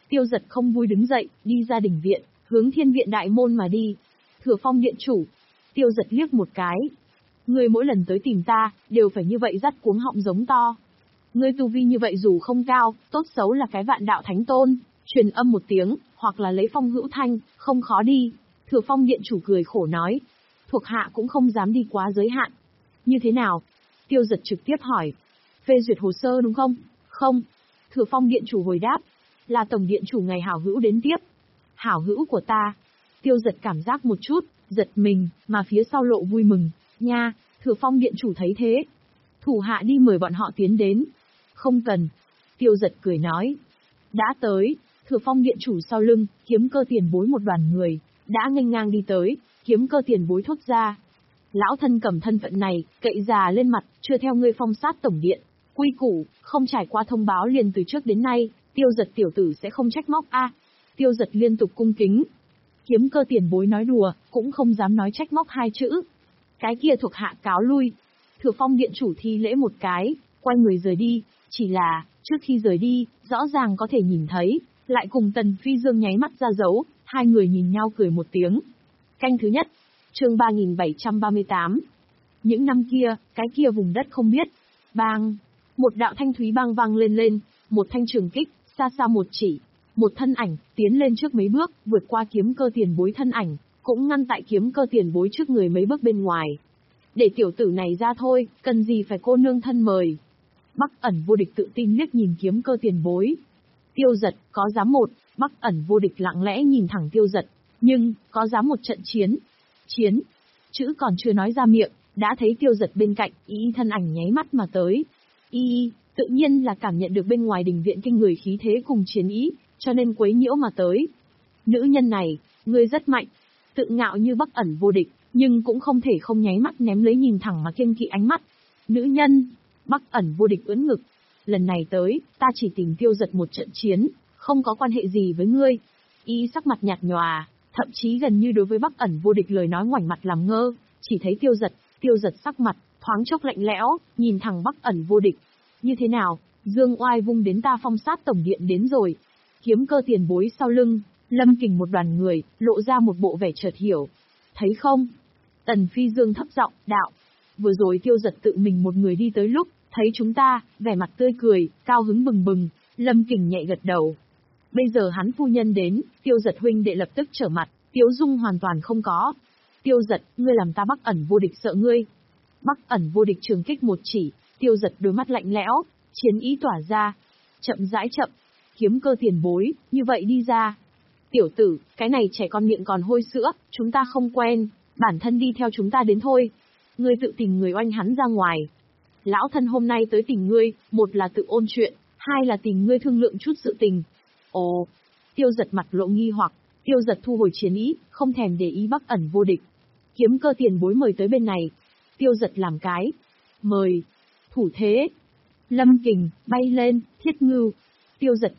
Tiêu Giật không vui đứng dậy, đi ra đình viện, hướng Thiên viện đại môn mà đi. Thừa Phong điện chủ. Tiêu Giật liếc một cái. Ngươi mỗi lần tới tìm ta, đều phải như vậy dắt cuống họng giống to. Ngươi tu vi như vậy dù không cao, tốt xấu là cái vạn đạo thánh tôn, truyền âm một tiếng, hoặc là lấy phong hữu thanh, không khó đi. Thừa Phong điện chủ cười khổ nói. Thuộc hạ cũng không dám đi quá giới hạn. Như thế nào? Tiêu Giật trực tiếp hỏi. Phê duyệt hồ sơ đúng không? Không. Thừa Phong điện chủ hồi đáp. Là tổng điện chủ ngày hảo hữu đến tiếp. Hảo hữu của ta. Tiêu Giật cảm giác một chút, giật mình, mà phía sau lộ vui mừng. Nha, Thừa Phong điện chủ thấy thế. Thủ hạ đi mời bọn họ tiến đến. Không cần. Tiêu Giật cười nói. Đã tới, Thừa Phong điện chủ sau lưng, Kiếm Cơ tiền bối một đoàn người, đã nghênh ngang đi tới, Kiếm Cơ tiền bối thốt ra. Lão thân cầm thân phận này, cậy già lên mặt, chưa theo ngươi phong sát tổng điện. Quy củ, không trải qua thông báo liền từ trước đến nay, Tiêu Giật tiểu tử sẽ không trách móc a. Tiêu Giật liên tục cung kính. Kiếm Cơ tiền bối nói đùa, cũng không dám nói trách móc hai chữ. Cái kia thuộc hạ cáo lui. Thừa Phong điện chủ thi lễ một cái, quay người rời đi, chỉ là, trước khi rời đi, rõ ràng có thể nhìn thấy, lại cùng Tần Phi Dương nháy mắt ra dấu, hai người nhìn nhau cười một tiếng. Canh thứ nhất, chương ba nghìn bảy trăm ba mươi tám. Những năm kia, cái kia vùng đất không biết. Bang! Một đạo thanh thúy bang vang lên lên, một thanh trường kích, xa xa một chỉ. Một thân ảnh, tiến lên trước mấy bước, vượt qua Kiếm Cơ tiền bối thân ảnh, cũng ngăn tại Kiếm Cơ tiền bối trước người mấy bước bên ngoài. Để tiểu tử này ra thôi, cần gì phải cô nương thân mời. Bắc Ẩn Vô Địch tự tin liếc nhìn Kiếm Cơ tiền bối. Tiêu Giật, có dám một, Bắc Ẩn Vô Địch lặng lẽ nhìn thẳng Tiêu Giật, nhưng, có dám một trận chiến. Chiến, chữ còn chưa nói ra miệng, đã thấy Tiêu Giật bên cạnh, y thân ảnh nháy mắt mà tới. Y, tự nhiên là cảm nhận được bên ngoài đình viện kinh người khí thế cùng chiến ý, cho nên quấy nhiễu mà tới. Nữ nhân này, ngươi rất mạnh, tự ngạo như Bắc Ẩn Vô Địch, nhưng cũng không thể không nháy mắt ném lấy nhìn thẳng mà kiêng kỵ ánh mắt. Nữ nhân, Bắc Ẩn Vô Địch ưỡn ngực. Lần này tới, ta chỉ tìm Tiêu Giật một trận chiến, không có quan hệ gì với ngươi. Y sắc mặt nhạt nhòa, thậm chí gần như đối với Bắc Ẩn Vô Địch lời nói ngoảnh mặt làm ngơ, chỉ thấy Tiêu Giật, Tiêu Giật sắc mặt, thoáng chốc lạnh lẽo, nhìn thẳng Bắc Ẩn Vô Địch. Như thế nào, Dương Oai vung đến ta phong sát tổng điện đến rồi. Kiếm Cơ tiền bối sau lưng, Lâm Kình một đoàn người, lộ ra một bộ vẻ chợt hiểu. Thấy không? Tần Phi Dương thấp giọng, đạo. Vừa rồi Tiêu Giật tự mình một người đi tới lúc, thấy chúng ta, vẻ mặt tươi cười, cao hứng bừng bừng, Lâm Kình nhẹ gật đầu. Bây giờ hắn phu nhân đến, Tiêu Giật huynh đệ lập tức trở mặt, Tiếu Dung hoàn toàn không có. Tiêu Giật, ngươi làm ta Bắc Ẩn Vô Địch sợ ngươi. Bắc Ẩn Vô Địch trường kích một chỉ, Tiêu Giật đôi mắt lạnh lẽo, chiến ý tỏa ra. Chậm rãi chậm, Kiếm Cơ tiền bối, như vậy đi ra. Tiểu tử, cái này trẻ con miệng còn hôi sữa, chúng ta không quen, bản thân đi theo chúng ta đến thôi. Ngươi tự tìm người oanh hắn ra ngoài. Lão thân hôm nay tới tìm ngươi, một là tự ôn chuyện, hai là tìm ngươi thương lượng chút sự tình. Ồ, Tiêu Giật mặt lộ nghi hoặc, Tiêu Giật thu hồi chiến ý, không thèm để ý Bắc Ẩn Vô Địch. Kiếm Cơ tiền bối mời tới bên này. Tiêu Giật làm cái. Mời. Thủ thế. Lâm Kình, bay lên, Thiết Ngưu. Tiêu Giật